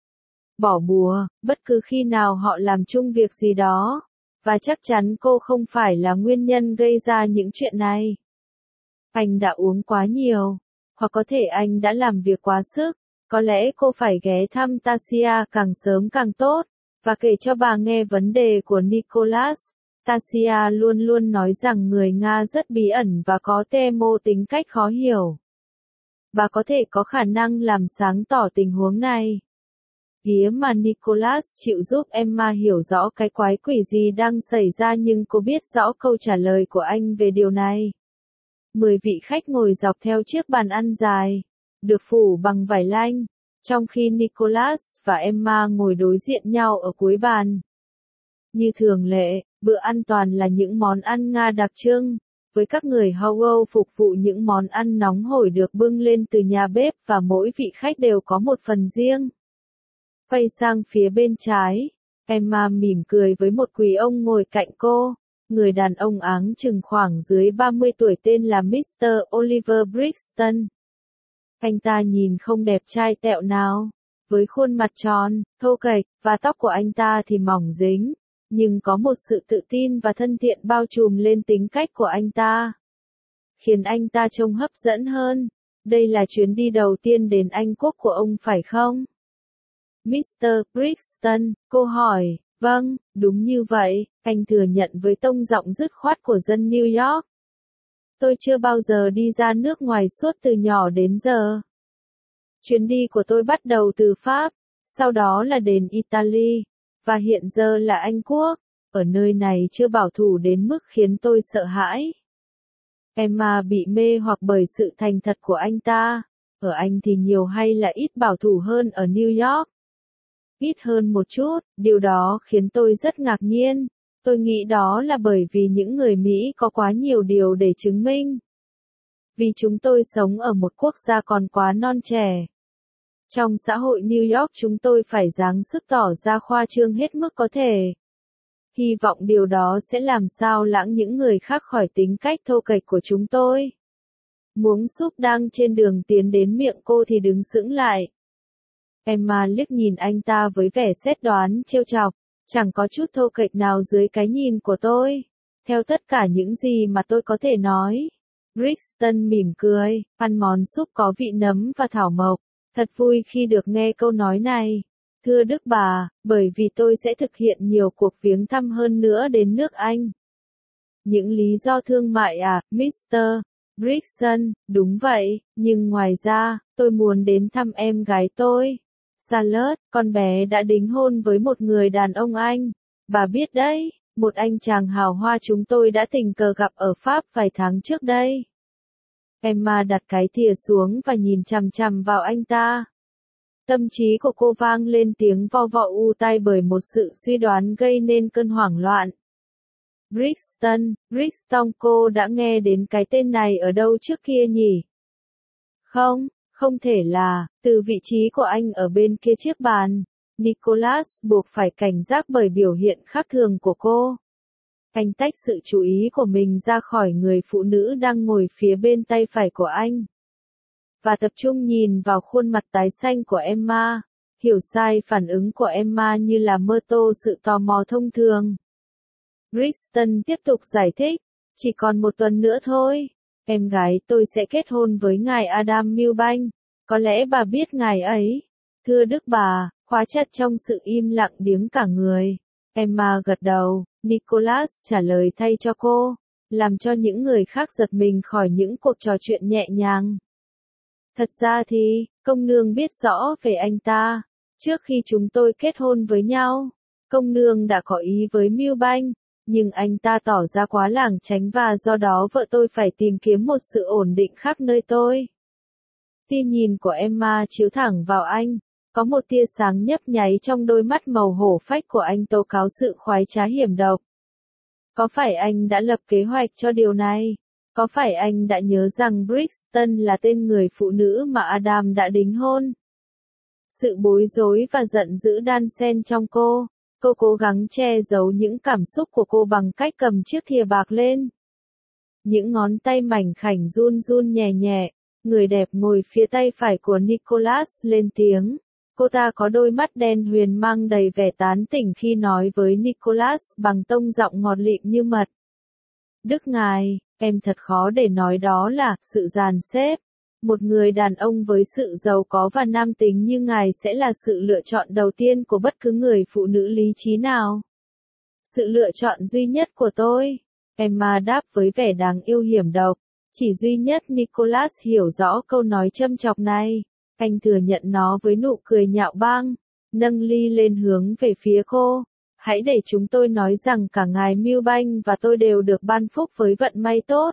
bỏ bùa, bất cứ khi nào họ làm chung việc gì đó. Và chắc chắn cô không phải là nguyên nhân gây ra những chuyện này. Anh đã uống quá nhiều. Hoặc có thể anh đã làm việc quá sức. Có lẽ cô phải ghé thăm Tasia càng sớm càng tốt. Và kể cho bà nghe vấn đề của Nicholas. Tasia luôn luôn nói rằng người Nga rất bí ẩn và có Temo tính cách khó hiểu. Bà có thể có khả năng làm sáng tỏ tình huống này. Phía mà Nicholas chịu giúp Emma hiểu rõ cái quái quỷ gì đang xảy ra nhưng cô biết rõ câu trả lời của anh về điều này. Mười vị khách ngồi dọc theo chiếc bàn ăn dài, được phủ bằng vải lanh, trong khi Nicholas và Emma ngồi đối diện nhau ở cuối bàn. Như thường lệ, bữa ăn toàn là những món ăn Nga đặc trưng, với các người hầu Âu phục vụ những món ăn nóng hổi được bưng lên từ nhà bếp và mỗi vị khách đều có một phần riêng. Quay sang phía bên trái, Emma mỉm cười với một quý ông ngồi cạnh cô, người đàn ông áng chừng khoảng dưới ba mươi tuổi tên là mít tơ Oliver Brixton. Anh ta nhìn không đẹp trai tẹo nào, với khuôn mặt tròn, thô kệch, và tóc của anh ta thì mỏng dính. Nhưng có một sự tự tin và thân thiện bao trùm lên tính cách của anh ta. Khiến anh ta trông hấp dẫn hơn. Đây là chuyến đi đầu tiên đến Anh Quốc của ông phải không? mít tơ Brixton, cô hỏi, vâng, đúng như vậy, anh thừa nhận với tông giọng dứt khoát của dân New York. Tôi chưa bao giờ đi ra nước ngoài suốt từ nhỏ đến giờ. Chuyến đi của tôi bắt đầu từ Pháp, sau đó là đến Italy. Và hiện giờ là Anh Quốc, ở nơi này chưa bảo thủ đến mức khiến tôi sợ hãi. Emma bị mê hoặc bởi sự thành thật của anh ta. Ở Anh thì nhiều hay là ít bảo thủ hơn ở New York? Ít hơn một chút, điều đó khiến tôi rất ngạc nhiên. Tôi nghĩ đó là bởi vì những người Mỹ có quá nhiều điều để chứng minh. Vì chúng tôi sống ở một quốc gia còn quá non trẻ. Trong xã hội New York chúng tôi phải dáng sức tỏ ra khoa trương hết mức có thể. Hy vọng điều đó sẽ làm sao lãng những người khác khỏi tính cách thô kệch của chúng tôi. Muỗng súp đang trên đường tiến đến miệng cô thì đứng sững lại. Emma liếc nhìn anh ta với vẻ xét đoán trêu chọc. Chẳng có chút thô kệch nào dưới cái nhìn của tôi. Theo tất cả những gì mà tôi có thể nói. Brixton mỉm cười, ăn món súp có vị nấm và thảo mộc. Thật vui khi được nghe câu nói này. Thưa Đức bà, bởi vì tôi sẽ thực hiện nhiều cuộc viếng thăm hơn nữa đến nước Anh. Những lý do thương mại à, mít tơ Brixton, đúng vậy, nhưng ngoài ra, tôi muốn đến thăm em gái tôi. Charlotte, con bé đã đính hôn với một người đàn ông Anh. Bà biết đấy, một anh chàng hào hoa chúng tôi đã tình cờ gặp ở Pháp vài tháng trước đây. Emma đặt cái thìa xuống và nhìn chằm chằm vào anh ta. Tâm trí của cô vang lên tiếng vo vọ u tai bởi một sự suy đoán gây nên cơn hoảng loạn. Brixton, Brixton, cô đã nghe đến cái tên này ở đâu trước kia nhỉ? Không, không thể là, từ vị trí của anh ở bên kia chiếc bàn. Nicholas buộc phải cảnh giác bởi biểu hiện khác thường của cô. Anh tách sự chú ý của mình ra khỏi người phụ nữ đang ngồi phía bên tay phải của anh. Và tập trung nhìn vào khuôn mặt tái xanh của Emma. Hiểu sai phản ứng của Emma như là mơ tô sự tò mò thông thường. Brixton tiếp tục giải thích. Chỉ còn một tuần nữa thôi. Em gái tôi sẽ kết hôn với ngài Adam Milbank. Có lẽ bà biết ngài ấy. Thưa Đức bà, khóa chặt trong sự im lặng điếng cả người. Emma gật đầu. Nicholas trả lời thay cho cô. Làm cho những người khác giật mình khỏi những cuộc trò chuyện nhẹ nhàng. Thật ra thì, công nương biết rõ về anh ta. Trước khi chúng tôi kết hôn với nhau, công nương đã có ý với Milbank. Nhưng anh ta tỏ ra quá lảng tránh và do đó vợ tôi phải tìm kiếm một sự ổn định khắp nơi tôi. Tia nhìn của Emma chiếu thẳng vào anh. Có một tia sáng nhấp nháy trong đôi mắt màu hổ phách của anh tố cáo sự khoái trá hiểm độc. Có phải anh đã lập kế hoạch cho điều này? Có phải anh đã nhớ rằng Brixton là tên người phụ nữ mà Adam đã đính hôn? Sự bối rối và giận dữ đan xen trong cô. Cô cố gắng che giấu những cảm xúc của cô bằng cách cầm chiếc thìa bạc lên. Những ngón tay mảnh khảnh run run nhẹ nhẹ. Người đẹp ngồi phía tay phải của Nicholas lên tiếng. Cô ta có đôi mắt đen huyền mang đầy vẻ tán tỉnh khi nói với Nicholas bằng tông giọng ngọt lịm như mật. Đức ngài, em thật khó để nói đó là sự dàn xếp. Một người đàn ông với sự giàu có và nam tính như ngài sẽ là sự lựa chọn đầu tiên của bất cứ người phụ nữ lý trí nào. Sự lựa chọn duy nhất của tôi. Emma đáp với vẻ đáng yêu hiểm độc. Chỉ duy nhất Nicholas hiểu rõ câu nói châm chọc này. Anh thừa nhận nó với nụ cười nhạo báng. Nâng ly lên hướng về phía cô. Hãy để chúng tôi nói rằng cả ngài Milbank và tôi đều được ban phúc với vận may tốt.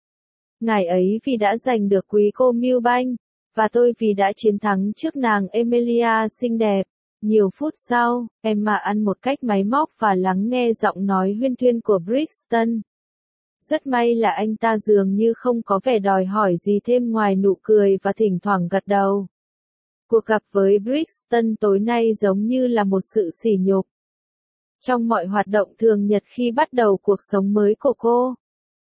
Ngài ấy vì đã giành được quý cô Milbank, và tôi vì đã chiến thắng trước nàng Emilia xinh đẹp. Nhiều phút sau, Emma ăn một cách máy móc và lắng nghe giọng nói huyên thuyên của Brixton. Rất may là anh ta dường như không có vẻ đòi hỏi gì thêm ngoài nụ cười và thỉnh thoảng gật đầu. Cuộc gặp với Brixton tối nay giống như là một sự sỉ nhục. Trong mọi hoạt động thường nhật khi bắt đầu cuộc sống mới của cô,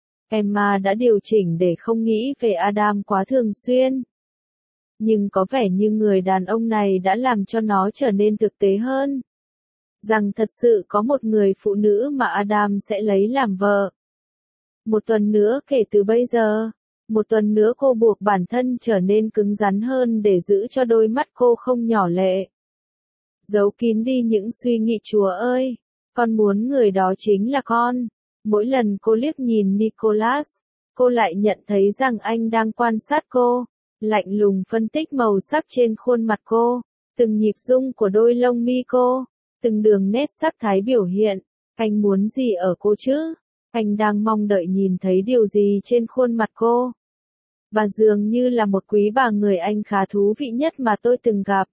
Emma đã điều chỉnh để không nghĩ về Adam quá thường xuyên. Nhưng có vẻ như người đàn ông này đã làm cho nó trở nên thực tế hơn. Rằng thật sự có một người phụ nữ mà Adam sẽ lấy làm vợ. Một tuần nữa kể từ bây giờ, một tuần nữa cô buộc bản thân trở nên cứng rắn hơn để giữ cho đôi mắt cô không nhỏ lệ. Giấu kín đi những suy nghĩ Chúa ơi, con muốn người đó chính là con. Mỗi lần cô liếc nhìn Nicholas, cô lại nhận thấy rằng anh đang quan sát cô, lạnh lùng phân tích màu sắc trên khuôn mặt cô, từng nhịp rung của đôi lông mi cô, từng đường nét sắc thái biểu hiện. Anh muốn gì ở cô chứ? Anh đang mong đợi nhìn thấy điều gì trên khuôn mặt cô. Bà dường như là một quý bà người Anh khá thú vị nhất mà tôi từng gặp.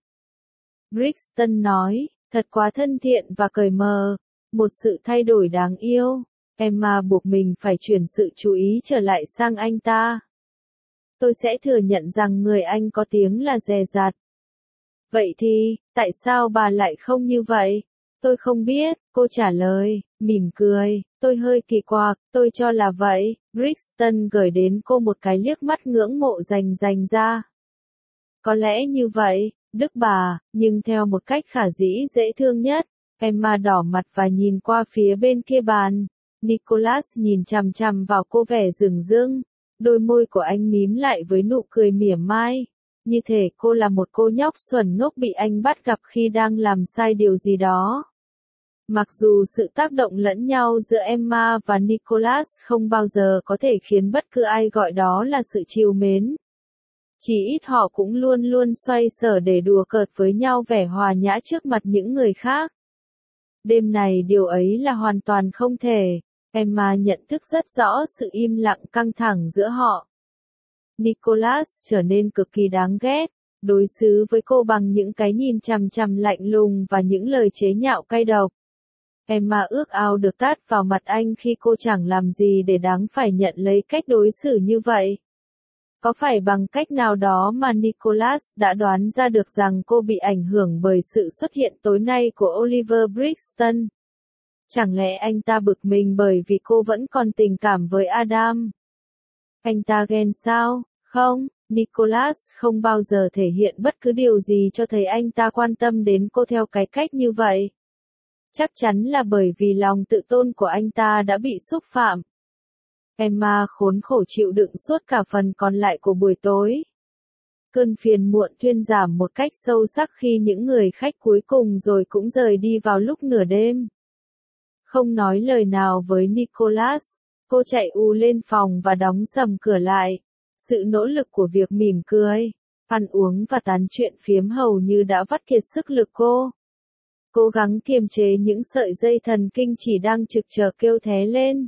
Brixton nói, thật quá thân thiện và cởi mở, một sự thay đổi đáng yêu. Emma buộc mình phải chuyển sự chú ý trở lại sang anh ta. Tôi sẽ thừa nhận rằng người Anh có tiếng là dè dặt. Vậy thì, tại sao bà lại không như vậy? Tôi không biết, cô trả lời, mỉm cười, tôi hơi kỳ quặc, tôi cho là vậy. Brixton gửi đến cô một cái liếc mắt ngưỡng mộ dành dành ra. Có lẽ như vậy, Đức bà, nhưng theo một cách khả dĩ dễ thương nhất. Emma đỏ mặt và nhìn qua phía bên kia bàn. Nicholas nhìn chằm chằm vào cô vẻ dửng dưng. Đôi môi của anh mím lại với nụ cười mỉa mai. Như thể cô là một cô nhóc xuẩn ngốc bị anh bắt gặp khi đang làm sai điều gì đó. Mặc dù sự tác động lẫn nhau giữa Emma và Nicholas không bao giờ có thể khiến bất cứ ai gọi đó là sự trìu mến. Chỉ ít họ cũng luôn luôn xoay sở để đùa cợt với nhau vẻ hòa nhã trước mặt những người khác. Đêm này điều ấy là hoàn toàn không thể. Emma nhận thức rất rõ sự im lặng căng thẳng giữa họ. Nicholas trở nên cực kỳ đáng ghét, đối xử với cô bằng những cái nhìn chằm chằm lạnh lùng và những lời chế nhạo cay độc. Emma ước ao được tát vào mặt anh khi cô chẳng làm gì để đáng phải nhận lấy cách đối xử như vậy. Có phải bằng cách nào đó mà Nicholas đã đoán ra được rằng cô bị ảnh hưởng bởi sự xuất hiện tối nay của Oliver Brixton? Chẳng lẽ anh ta bực mình bởi vì cô vẫn còn tình cảm với Adam? Anh ta ghen sao? Không, Nicholas không bao giờ thể hiện bất cứ điều gì cho thấy anh ta quan tâm đến cô theo cái cách như vậy. Chắc chắn là bởi vì lòng tự tôn của anh ta đã bị xúc phạm. Emma khốn khổ chịu đựng suốt cả phần còn lại của buổi tối. Cơn phiền muộn thuyên giảm một cách sâu sắc khi những người khách cuối cùng rồi cũng rời đi vào lúc nửa đêm. Không nói lời nào với Nicholas, cô chạy ù lên phòng và đóng sầm cửa lại. Sự nỗ lực của việc mỉm cười, ăn uống và tán chuyện phiếm hầu như đã vắt kiệt sức lực cô. Cố gắng kiềm chế những sợi dây thần kinh chỉ đang trực chờ kêu thé lên.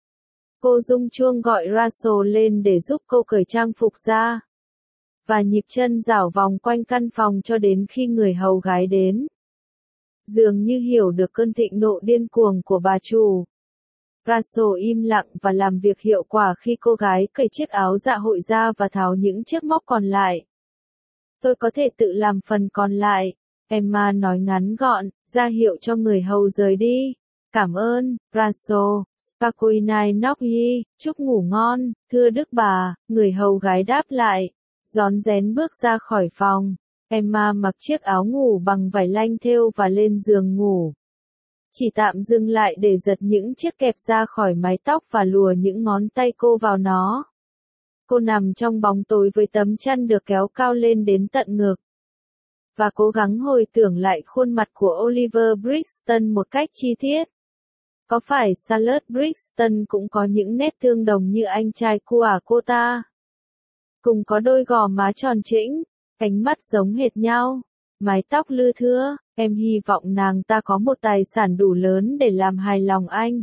Cô rung chuông gọi Russell lên để giúp cô cởi trang phục ra. Và nhịp chân rảo vòng quanh căn phòng cho đến khi người hầu gái đến. Dường như hiểu được cơn thịnh nộ điên cuồng của bà chủ. Russell im lặng và làm việc hiệu quả khi cô gái cởi chiếc áo dạ hội ra và tháo những chiếc móc còn lại. Tôi có thể tự làm phần còn lại. Emma nói ngắn gọn, ra hiệu cho người hầu rời đi. Cảm ơn, Russell, Spokojnej nocy, chúc ngủ ngon, thưa đức bà, người hầu gái đáp lại. Rón rén bước ra khỏi phòng. Emma mặc chiếc áo ngủ bằng vải lanh thêu và lên giường ngủ. Chỉ tạm dừng lại để giật những chiếc kẹp ra khỏi mái tóc và lùa những ngón tay cô vào nó. Cô nằm trong bóng tối với tấm chăn được kéo cao lên đến tận ngực. Và cố gắng hồi tưởng lại khuôn mặt của Oliver Brixton một cách chi tiết. Có phải Charlotte Brixton cũng có những nét tương đồng như anh trai của cô ta? Cùng có đôi gò má tròn trĩnh, cánh mắt giống hệt nhau, mái tóc lưa thưa, em hy vọng nàng ta có một tài sản đủ lớn để làm hài lòng anh.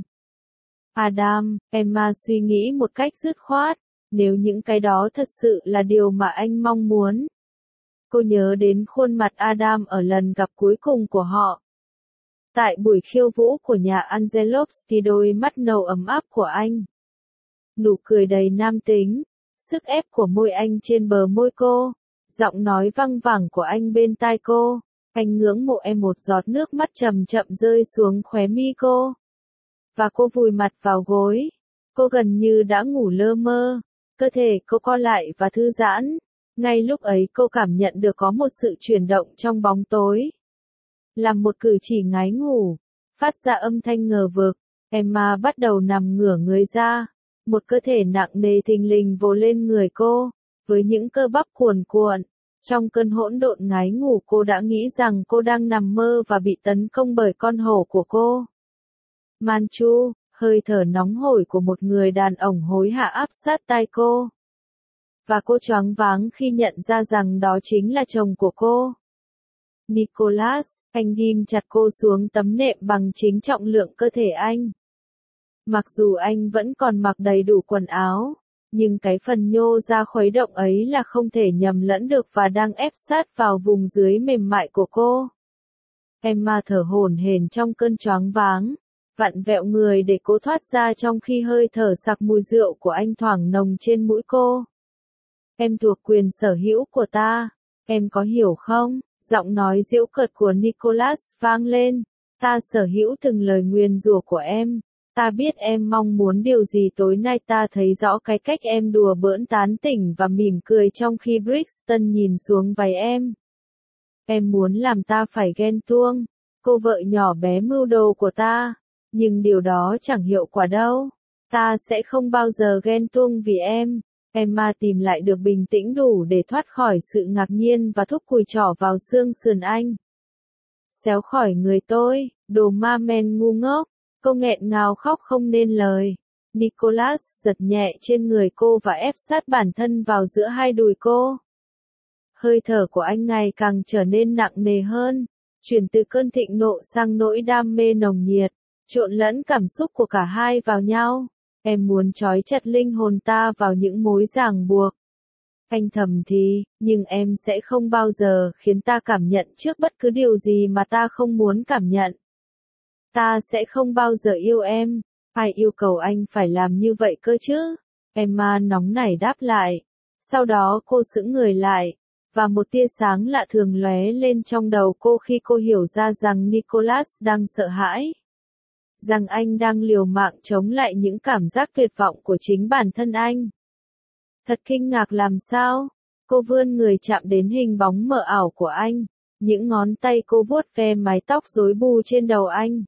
Adam, Emma suy nghĩ một cách dứt khoát, nếu những cái đó thật sự là điều mà anh mong muốn. Cô nhớ đến khuôn mặt Adam ở lần gặp cuối cùng của họ. Tại buổi khiêu vũ của nhà Angelovsky, đôi mắt nâu ấm áp của anh. Nụ cười đầy nam tính, sức ép của môi anh trên bờ môi cô, giọng nói văng vẳng của anh bên tai cô. Anh ngưỡng mộ em, một giọt nước mắt chậm chậm rơi xuống khóe mi cô. Và cô vùi mặt vào gối. Cô gần như đã ngủ lơ mơ. Cơ thể cô co lại và thư giãn. Ngay lúc ấy cô cảm nhận được có một sự chuyển động trong bóng tối. Làm một cử chỉ ngái ngủ, phát ra âm thanh ngờ vực, Emma bắt đầu nằm ngửa người ra. Một cơ thể nặng nề thình lình vồ lên người cô, với những cơ bắp cuồn cuộn. Trong cơn hỗn độn ngái ngủ, cô đã nghĩ rằng cô đang nằm mơ và bị tấn công bởi con hổ của cô. Manchu, hơi thở nóng hổi của một người đàn ông hối hả áp sát tai cô. Và cô choáng váng khi nhận ra rằng đó chính là chồng của cô. Nicholas, anh ghim chặt cô xuống tấm nệm bằng chính trọng lượng cơ thể anh. Mặc dù anh vẫn còn mặc đầy đủ quần áo, nhưng cái phần nhô ra khuấy động ấy là không thể nhầm lẫn được và đang ép sát vào vùng dưới mềm mại của cô. Emma thở hổn hển trong cơn choáng váng, vặn vẹo người để cố thoát ra trong khi hơi thở sặc mùi rượu của anh thoảng nồng trên mũi cô. Em thuộc quyền sở hữu của ta, em có hiểu không? Giọng nói giễu cợt của Nicholas vang lên. Ta sở hữu từng lời nguyền rủa của em. Ta biết em mong muốn điều gì tối nay, ta thấy rõ cái cách em đùa bỡn tán tỉnh và mỉm cười trong khi Brixton nhìn xuống váy em. Em muốn làm ta phải ghen tuông, cô vợ nhỏ bé mưu đồ của ta, nhưng điều đó chẳng hiệu quả đâu. Ta sẽ không bao giờ ghen tuông vì em. Emma tìm lại được bình tĩnh đủ để thoát khỏi sự ngạc nhiên và thúc cùi trỏ vào xương sườn anh. Xéo khỏi người tôi, đồ ma men ngu ngốc. Cô nghẹn ngào khóc không nên lời. Nicholas giật nhẹ trên người cô và ép sát bản thân vào giữa hai đùi cô. Hơi thở của anh ngày càng trở nên nặng nề hơn, chuyển từ cơn thịnh nộ sang nỗi đam mê nồng nhiệt, trộn lẫn cảm xúc của cả hai vào nhau. Em muốn trói chặt linh hồn ta vào những mối ràng buộc. Anh thầm thì, nhưng em sẽ không bao giờ khiến ta cảm nhận trước bất cứ điều gì mà ta không muốn cảm nhận. Ta sẽ không bao giờ yêu em. Ai yêu cầu anh phải làm như vậy cơ chứ? Emma nóng nảy đáp lại. Sau đó cô sững người lại, và một tia sáng lạ thường lóe lên trong đầu cô khi cô hiểu ra rằng Nicholas đang sợ hãi. Rằng anh đang liều mạng chống lại những cảm giác tuyệt vọng của chính bản thân anh. Thật kinh ngạc làm sao? Cô vươn người chạm đến hình bóng mờ ảo của anh. Những ngón tay cô vuốt ve mái tóc rối bù trên đầu anh.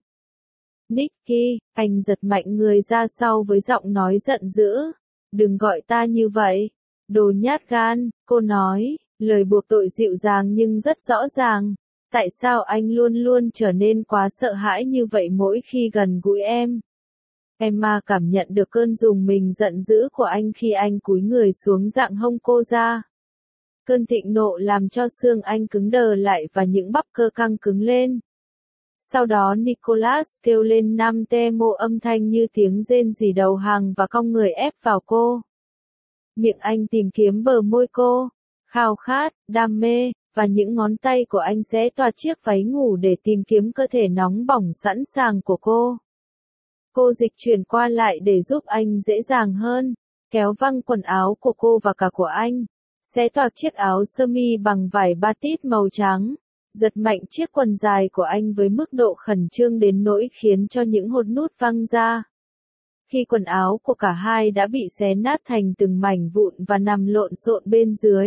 Nicky, anh giật mạnh người ra sau với giọng nói giận dữ. Đừng gọi ta như vậy. Đồ nhát gan, cô nói, lời buộc tội dịu dàng nhưng rất rõ ràng. Tại sao anh luôn luôn trở nên quá sợ hãi như vậy mỗi khi gần gũi em? Emma cảm nhận được cơn rùng mình giận dữ của anh khi anh cúi người xuống dạng hông cô ra. Cơn thịnh nộ làm cho xương anh cứng đờ lại và những bắp cơ căng cứng lên. Sau đó Nicholas kêu lên nam te mô âm thanh như tiếng rên rỉ đầu hàng và cong người ép vào cô. Miệng anh tìm kiếm bờ môi cô, khao khát, đam mê, và những ngón tay của anh xé toạc chiếc váy ngủ để tìm kiếm cơ thể nóng bỏng sẵn sàng của cô. Cô dịch chuyển qua lại để giúp anh dễ dàng hơn, kéo văng quần áo của cô và cả của anh, xé toạc chiếc áo sơ mi bằng vải batit màu trắng, giật mạnh chiếc quần dài của anh với mức độ khẩn trương đến nỗi khiến cho những hột nút văng ra. Khi quần áo của cả hai đã bị xé nát thành từng mảnh vụn và nằm lộn xộn bên dưới,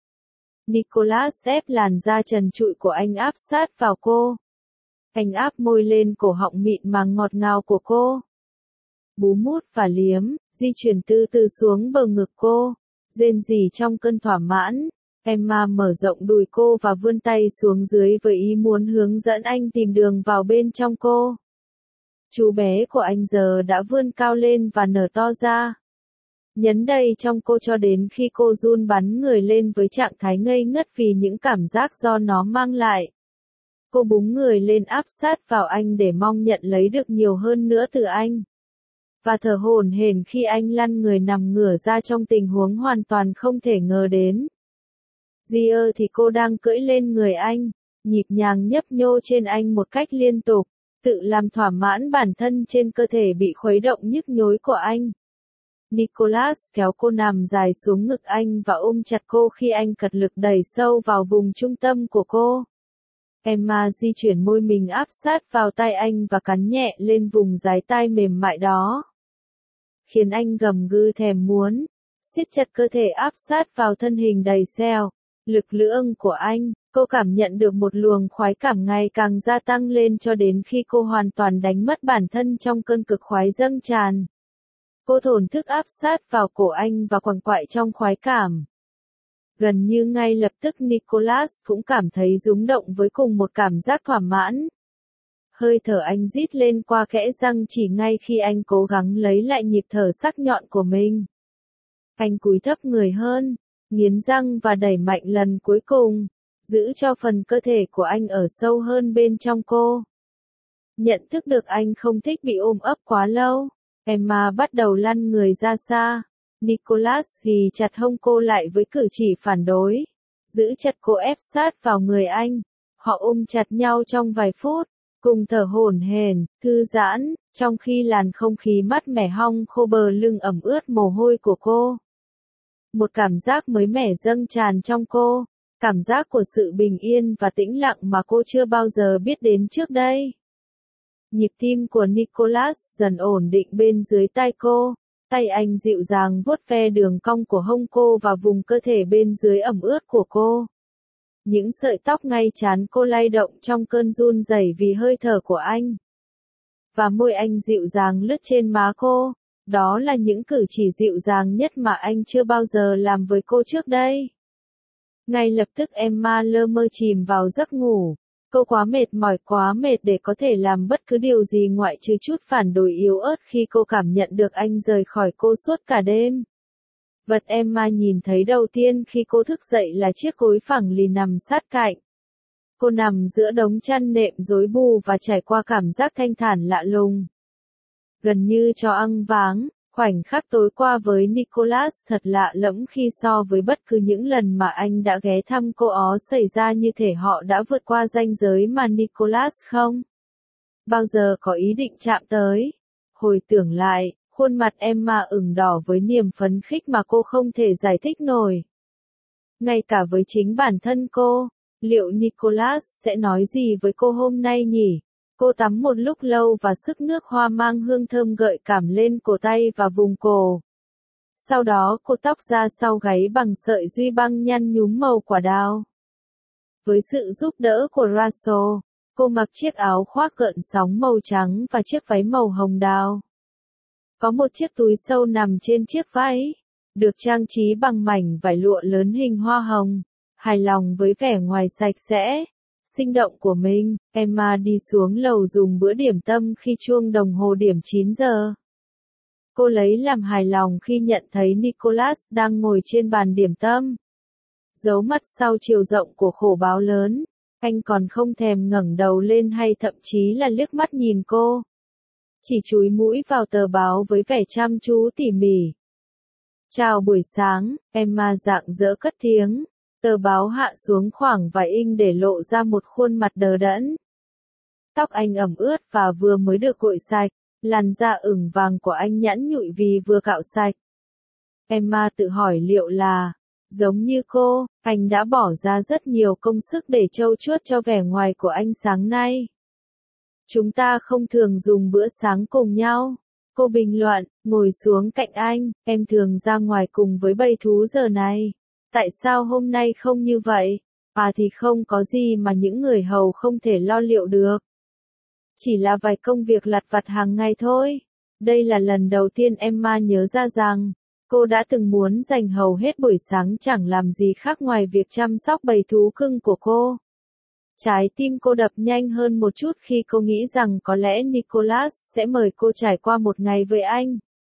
Nicholas ép làn da trần trụi của anh áp sát vào cô. Anh áp môi lên cổ họng mịn màng ngọt ngào của cô. Bú mút và liếm, di chuyển từ từ xuống bờ ngực cô, rên rỉ trong cơn thỏa mãn. Emma mở rộng đùi cô và vươn tay xuống dưới với ý muốn hướng dẫn anh tìm đường vào bên trong cô. Chú bé của anh giờ đã vươn cao lên và nở to ra. Nhấn đầy trong cô cho đến khi cô run bắn người lên với trạng thái ngây ngất vì những cảm giác do nó mang lại. Cô búng người lên áp sát vào anh để mong nhận lấy được nhiều hơn nữa từ anh. Và thở hổn hển khi anh lăn người nằm ngửa ra trong tình huống hoàn toàn không thể ngờ đến. Giờ thì cô đang cưỡi lên người anh, nhịp nhàng nhấp nhô trên anh một cách liên tục, tự làm thỏa mãn bản thân trên cơ thể bị khuấy động nhức nhối của anh. Nicholas kéo cô nằm dài xuống ngực anh và ôm chặt cô khi anh cật lực đẩy sâu vào vùng trung tâm của cô. Emma di chuyển môi mình áp sát vào tai anh và cắn nhẹ lên vùng dái tai mềm mại đó, khiến anh gầm gừ thèm muốn, siết chặt cơ thể áp sát vào thân hình đầy xeo, lực lưỡng của anh. Cô cảm nhận được một luồng khoái cảm ngày càng gia tăng lên cho đến khi cô hoàn toàn đánh mất bản thân trong cơn cực khoái dâng tràn. Cô thổn thức áp sát vào cổ anh và quằn quại trong khoái cảm. Gần như ngay lập tức Nicholas cũng cảm thấy rung động với cùng một cảm giác thỏa mãn. Hơi thở anh rít lên qua kẽ răng chỉ ngay khi anh cố gắng lấy lại nhịp thở sắc nhọn của mình. Anh cúi thấp người hơn, nghiến răng và đẩy mạnh lần cuối cùng, giữ cho phần cơ thể của anh ở sâu hơn bên trong cô. Nhận thức được anh không thích bị ôm ấp quá lâu, Emma bắt đầu lăn người ra xa. Nicholas ghì chặt hông cô lại với cử chỉ phản đối. Giữ chặt cô ép sát vào người anh. Họ ôm chặt nhau trong vài phút, cùng thở hổn hển, thư giãn, trong khi làn không khí mát mẻ hong khô bờ lưng ẩm ướt mồ hôi của cô. Một cảm giác mới mẻ dâng tràn trong cô, cảm giác của sự bình yên và tĩnh lặng mà cô chưa bao giờ biết đến trước đây. Nhịp tim của Nicholas dần ổn định bên dưới tay cô, tay anh dịu dàng vuốt ve đường cong của hông cô và vùng cơ thể bên dưới ẩm ướt của cô. Những sợi tóc ngay trán cô lay động trong cơn run rẩy vì hơi thở của anh. Và môi anh dịu dàng lướt trên má cô, đó là những cử chỉ dịu dàng nhất mà anh chưa bao giờ làm với cô trước đây. Ngay lập tức Emma lơ mơ chìm vào giấc ngủ. Cô quá mệt mỏi quá mệt để có thể làm bất cứ điều gì ngoại trừ chút phản đối yếu ớt khi cô cảm nhận được anh rời khỏi cô suốt cả đêm. Vật Emma nhìn thấy đầu tiên khi cô thức dậy là chiếc gối phẳng lì nằm sát cạnh. Cô nằm giữa đống chăn nệm rối bù và trải qua cảm giác thanh thản lạ lùng. Gần như choáng váng, khoảnh khắc tối qua với Nicholas thật lạ lẫm khi so với bất cứ những lần mà anh đã ghé thăm cô ó xảy ra như thể họ đã vượt qua ranh giới mà Nicholas không bao giờ có ý định chạm tới. Hồi tưởng lại, khuôn mặt Emma ửng đỏ với niềm phấn khích mà cô không thể giải thích nổi. Ngay cả với chính bản thân cô, liệu Nicholas sẽ nói gì với cô hôm nay nhỉ? Cô tắm một lúc lâu và sức nước hoa mang hương thơm gợi cảm lên cổ tay và vùng cổ. Sau đó cô tóc ra sau gáy bằng sợi duy băng nhăn nhúm màu quả đào. Với sự giúp đỡ của Russell, cô mặc chiếc áo khoác gợn sóng màu trắng và chiếc váy màu hồng đào. Có một chiếc túi sâu nằm trên chiếc váy, được trang trí bằng mảnh vải lụa lớn hình hoa hồng. Hài lòng với vẻ ngoài sạch sẽ, sinh động của mình, Emma đi xuống lầu dùng bữa điểm tâm khi chuông đồng hồ điểm chín giờ. Cô lấy làm hài lòng khi nhận thấy Nicholas đang ngồi trên bàn điểm tâm. Giấu mắt sau chiều rộng của khổ báo lớn, anh còn không thèm ngẩng đầu lên hay thậm chí là liếc mắt nhìn cô. Chỉ chúi mũi vào tờ báo với vẻ chăm chú tỉ mỉ. Chào buổi sáng, Emma rạng rỡ cất tiếng. Tờ báo hạ xuống khoảng vài inch để lộ ra một khuôn mặt đờ đẫn. Tóc anh ẩm ướt và vừa mới được cội sạch, làn da ửng vàng của anh nhẵn nhụi vì vừa cạo sạch. Emma tự hỏi liệu là, giống như cô, anh đã bỏ ra rất nhiều công sức để trau chuốt cho vẻ ngoài của anh sáng nay. Chúng ta không thường dùng bữa sáng cùng nhau. Cô bình luận, ngồi xuống cạnh anh, em thường ra ngoài cùng với bầy thú giờ này. Tại sao hôm nay không như vậy? À thì không có gì mà những người hầu không thể lo liệu được. Chỉ là vài công việc lặt vặt hàng ngày thôi. Đây là lần đầu tiên Emma nhớ ra rằng, cô đã từng muốn dành hầu hết buổi sáng chẳng làm gì khác ngoài việc chăm sóc bầy thú cưng của cô. Trái tim cô đập nhanh hơn một chút khi cô nghĩ rằng có lẽ Nicholas sẽ mời cô trải qua một ngày với anh.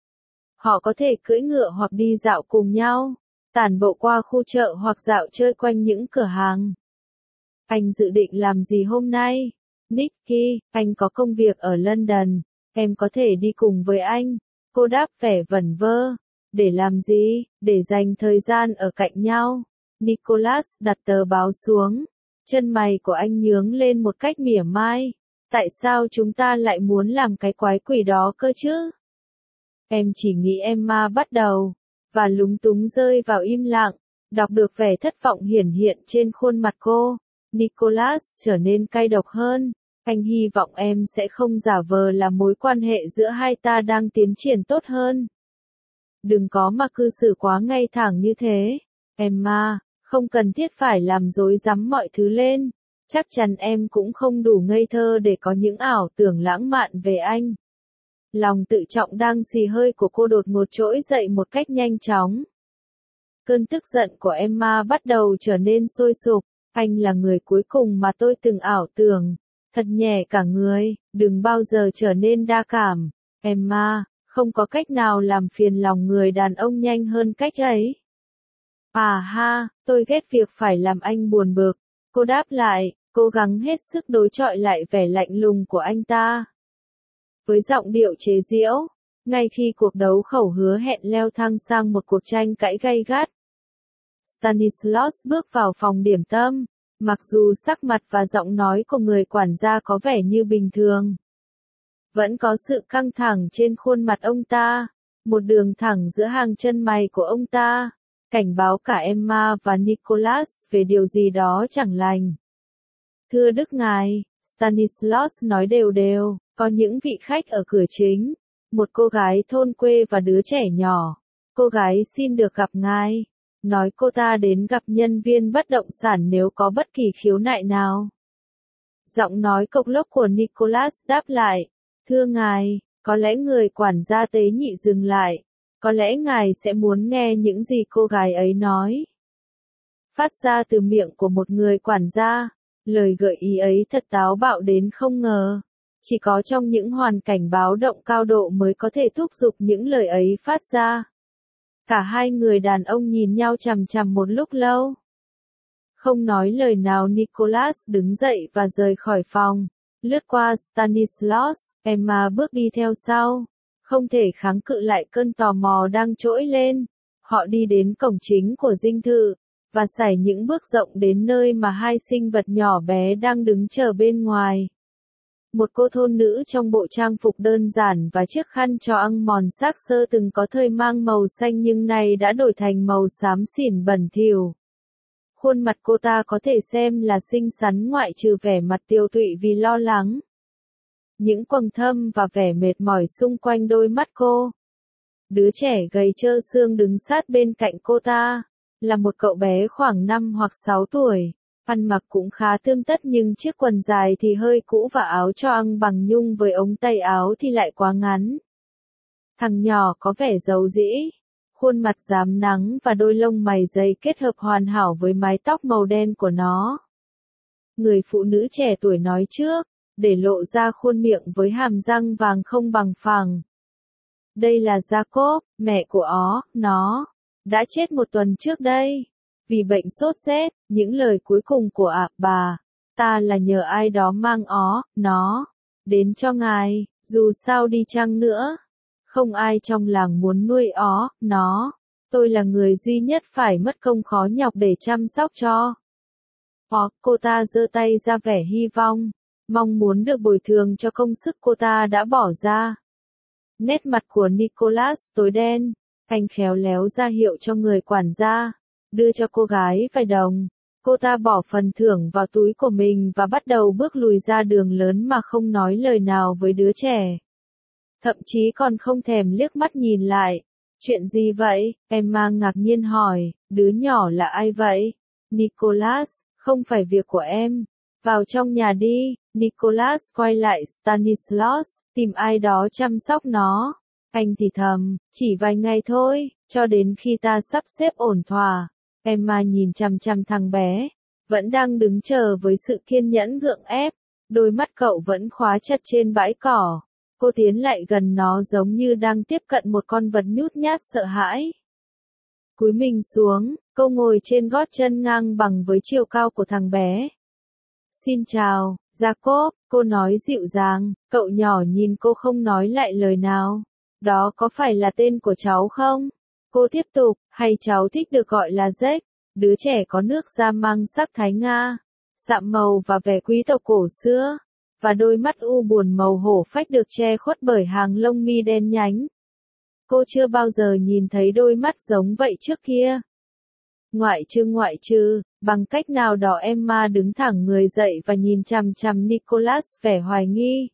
Họ có thể cưỡi ngựa hoặc đi dạo cùng nhau, tản bộ qua khu chợ hoặc dạo chơi quanh những cửa hàng. Anh dự định làm gì hôm nay? Nicky, anh có công việc ở London, em có thể đi cùng với anh. Cô đáp vẻ vẩn vơ. Để làm gì? Để dành thời gian ở cạnh nhau. Nicholas đặt tờ báo xuống. Chân mày của anh nhướng lên một cách mỉa mai. Tại sao chúng ta lại muốn làm cái quái quỷ đó cơ chứ? Em chỉ nghĩ Emma bắt đầu, và lúng túng rơi vào im lặng, đọc được vẻ thất vọng hiển hiện trên khuôn mặt cô. Nicholas trở nên cay độc hơn. Anh hy vọng em sẽ không giả vờ là mối quan hệ giữa hai ta đang tiến triển tốt hơn. Đừng có mà cư xử quá ngay thẳng như thế. Emma, không cần thiết phải làm rối rắm mọi thứ lên. Chắc chắn em cũng không đủ ngây thơ để có những ảo tưởng lãng mạn về anh. Lòng tự trọng đang xì hơi của cô đột ngột trỗi dậy một cách nhanh chóng. Cơn tức giận của Emma bắt đầu trở nên sôi sục. Anh là người cuối cùng mà tôi từng ảo tưởng. Thật nhẹ cả người, đừng bao giờ trở nên đa cảm. Emma, không có cách nào làm phiền lòng người đàn ông nhanh hơn cách ấy. À ha, tôi ghét việc phải làm anh buồn bực. Cô đáp lại, cố gắng hết sức đối chọi lại vẻ lạnh lùng của anh ta. Với giọng điệu chế giễu, Ngay khi cuộc đấu khẩu hứa hẹn leo thang sang một cuộc tranh cãi gay gắt, Stanislaus bước vào phòng điểm tâm, mặc dù sắc mặt và giọng nói của người quản gia có vẻ như bình thường. Vẫn có sự căng thẳng trên khuôn mặt ông ta, một đường thẳng giữa hàng chân mày của ông ta, cảnh báo cả Emma và Nicholas về điều gì đó chẳng lành. Thưa Đức Ngài, Stanislaus nói đều đều, có những vị khách ở cửa chính, một cô gái thôn quê và đứa trẻ nhỏ. Cô gái xin được gặp ngài, nói cô ta đến gặp nhân viên bất động sản nếu có bất kỳ khiếu nại nào. Giọng nói cộc lốc của Nicholas đáp lại, thưa ngài, có lẽ người quản gia tế nhị dừng lại, có lẽ ngài sẽ muốn nghe những gì cô gái ấy nói. Phát ra từ miệng của một người quản gia, lời gợi ý ấy thật táo bạo đến không ngờ. Chỉ có trong những hoàn cảnh báo động cao độ mới có thể thúc giục những lời ấy phát ra. Cả hai người đàn ông nhìn nhau chằm chằm một lúc lâu. Không nói lời nào, Nicholas đứng dậy và rời khỏi phòng. Lướt qua Stanislaus, Emma bước đi theo sau. Không thể kháng cự lại cơn tò mò đang trỗi lên. Họ đi đến cổng chính của dinh thự, và sải những bước rộng đến nơi mà hai sinh vật nhỏ bé đang đứng chờ bên ngoài. Một cô thôn nữ trong bộ trang phục đơn giản và chiếc khăn cho ăn mòn xác xơ từng có thời mang màu xanh nhưng nay đã đổi thành màu xám xỉn bẩn thỉu. Khuôn mặt cô ta có thể xem là xinh xắn ngoại trừ vẻ mặt tiêu tụy vì lo lắng. Những quầng thâm và vẻ mệt mỏi xung quanh đôi mắt cô. Đứa trẻ gầy trơ xương đứng sát bên cạnh cô ta, là một cậu bé khoảng năm hoặc sáu tuổi. Ăn mặc cũng khá tươm tất nhưng chiếc quần dài thì hơi cũ và áo cho ăn bằng nhung với ống tay áo thì lại quá ngắn. Thằng nhỏ có vẻ giàu dĩ, khuôn mặt rám nắng và đôi lông mày dày kết hợp hoàn hảo với mái tóc màu đen của nó. Người phụ nữ trẻ tuổi nói trước, để lộ ra khuôn miệng với hàm răng vàng không bằng phẳng. Đây là Jacob, mẹ của ó, nó, đã chết một tuần trước đây. Vì bệnh sốt rét, những lời cuối cùng của ạ à, bà, ta là nhờ ai đó mang ó, nó, đến cho ngài, dù sao đi chăng nữa. Không ai trong làng muốn nuôi ó, nó, tôi là người duy nhất phải mất công khó nhọc để chăm sóc cho. Ó, cô ta giơ tay ra vẻ hy vọng, mong muốn được bồi thường cho công sức cô ta đã bỏ ra. Nét mặt của Nicholas tối đen, anh khéo léo ra hiệu cho người quản gia. Đưa cho cô gái vài đồng, cô ta bỏ phần thưởng vào túi của mình và bắt đầu bước lùi ra đường lớn mà không nói lời nào với đứa trẻ. Thậm chí còn không thèm liếc mắt nhìn lại. Chuyện gì vậy? Emma ngạc nhiên hỏi, đứa nhỏ là ai vậy? Nicholas, không phải việc của em. Vào trong nhà đi. Nicholas quay lại Stanislaus, tìm ai đó chăm sóc nó. Anh thì thầm, chỉ vài ngày thôi, cho đến khi ta sắp xếp ổn thỏa. Emma nhìn chằm chằm thằng bé, vẫn đang đứng chờ với sự kiên nhẫn gượng ép, đôi mắt cậu vẫn khóa chặt trên bãi cỏ. Cô tiến lại gần nó giống như đang tiếp cận một con vật nhút nhát sợ hãi. Cúi mình xuống, cô ngồi trên gót chân ngang bằng với chiều cao của thằng bé. Xin chào, Jacob, cô nói dịu dàng, cậu nhỏ nhìn cô không nói lại lời nào. Đó có phải là tên của cháu không? Cô tiếp tục, hay cháu thích được gọi là Jack, đứa trẻ có nước da mang sắc Thái Nga, sạm màu và vẻ quý tộc cổ xưa, và đôi mắt u buồn màu hổ phách được che khuất bởi hàng lông mi đen nhánh. Cô chưa bao giờ nhìn thấy đôi mắt giống vậy trước kia. Ngoại trừ ngoại trừ, bằng cách nào đó Emma đứng thẳng người dậy và nhìn chằm chằm Nicholas vẻ hoài nghi.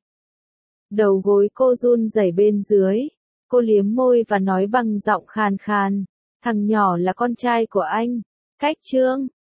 Đầu gối cô run rẩy bên dưới. Cô liếm môi và nói bằng giọng khàn khàn, thằng nhỏ là con trai của anh. Cách Trương,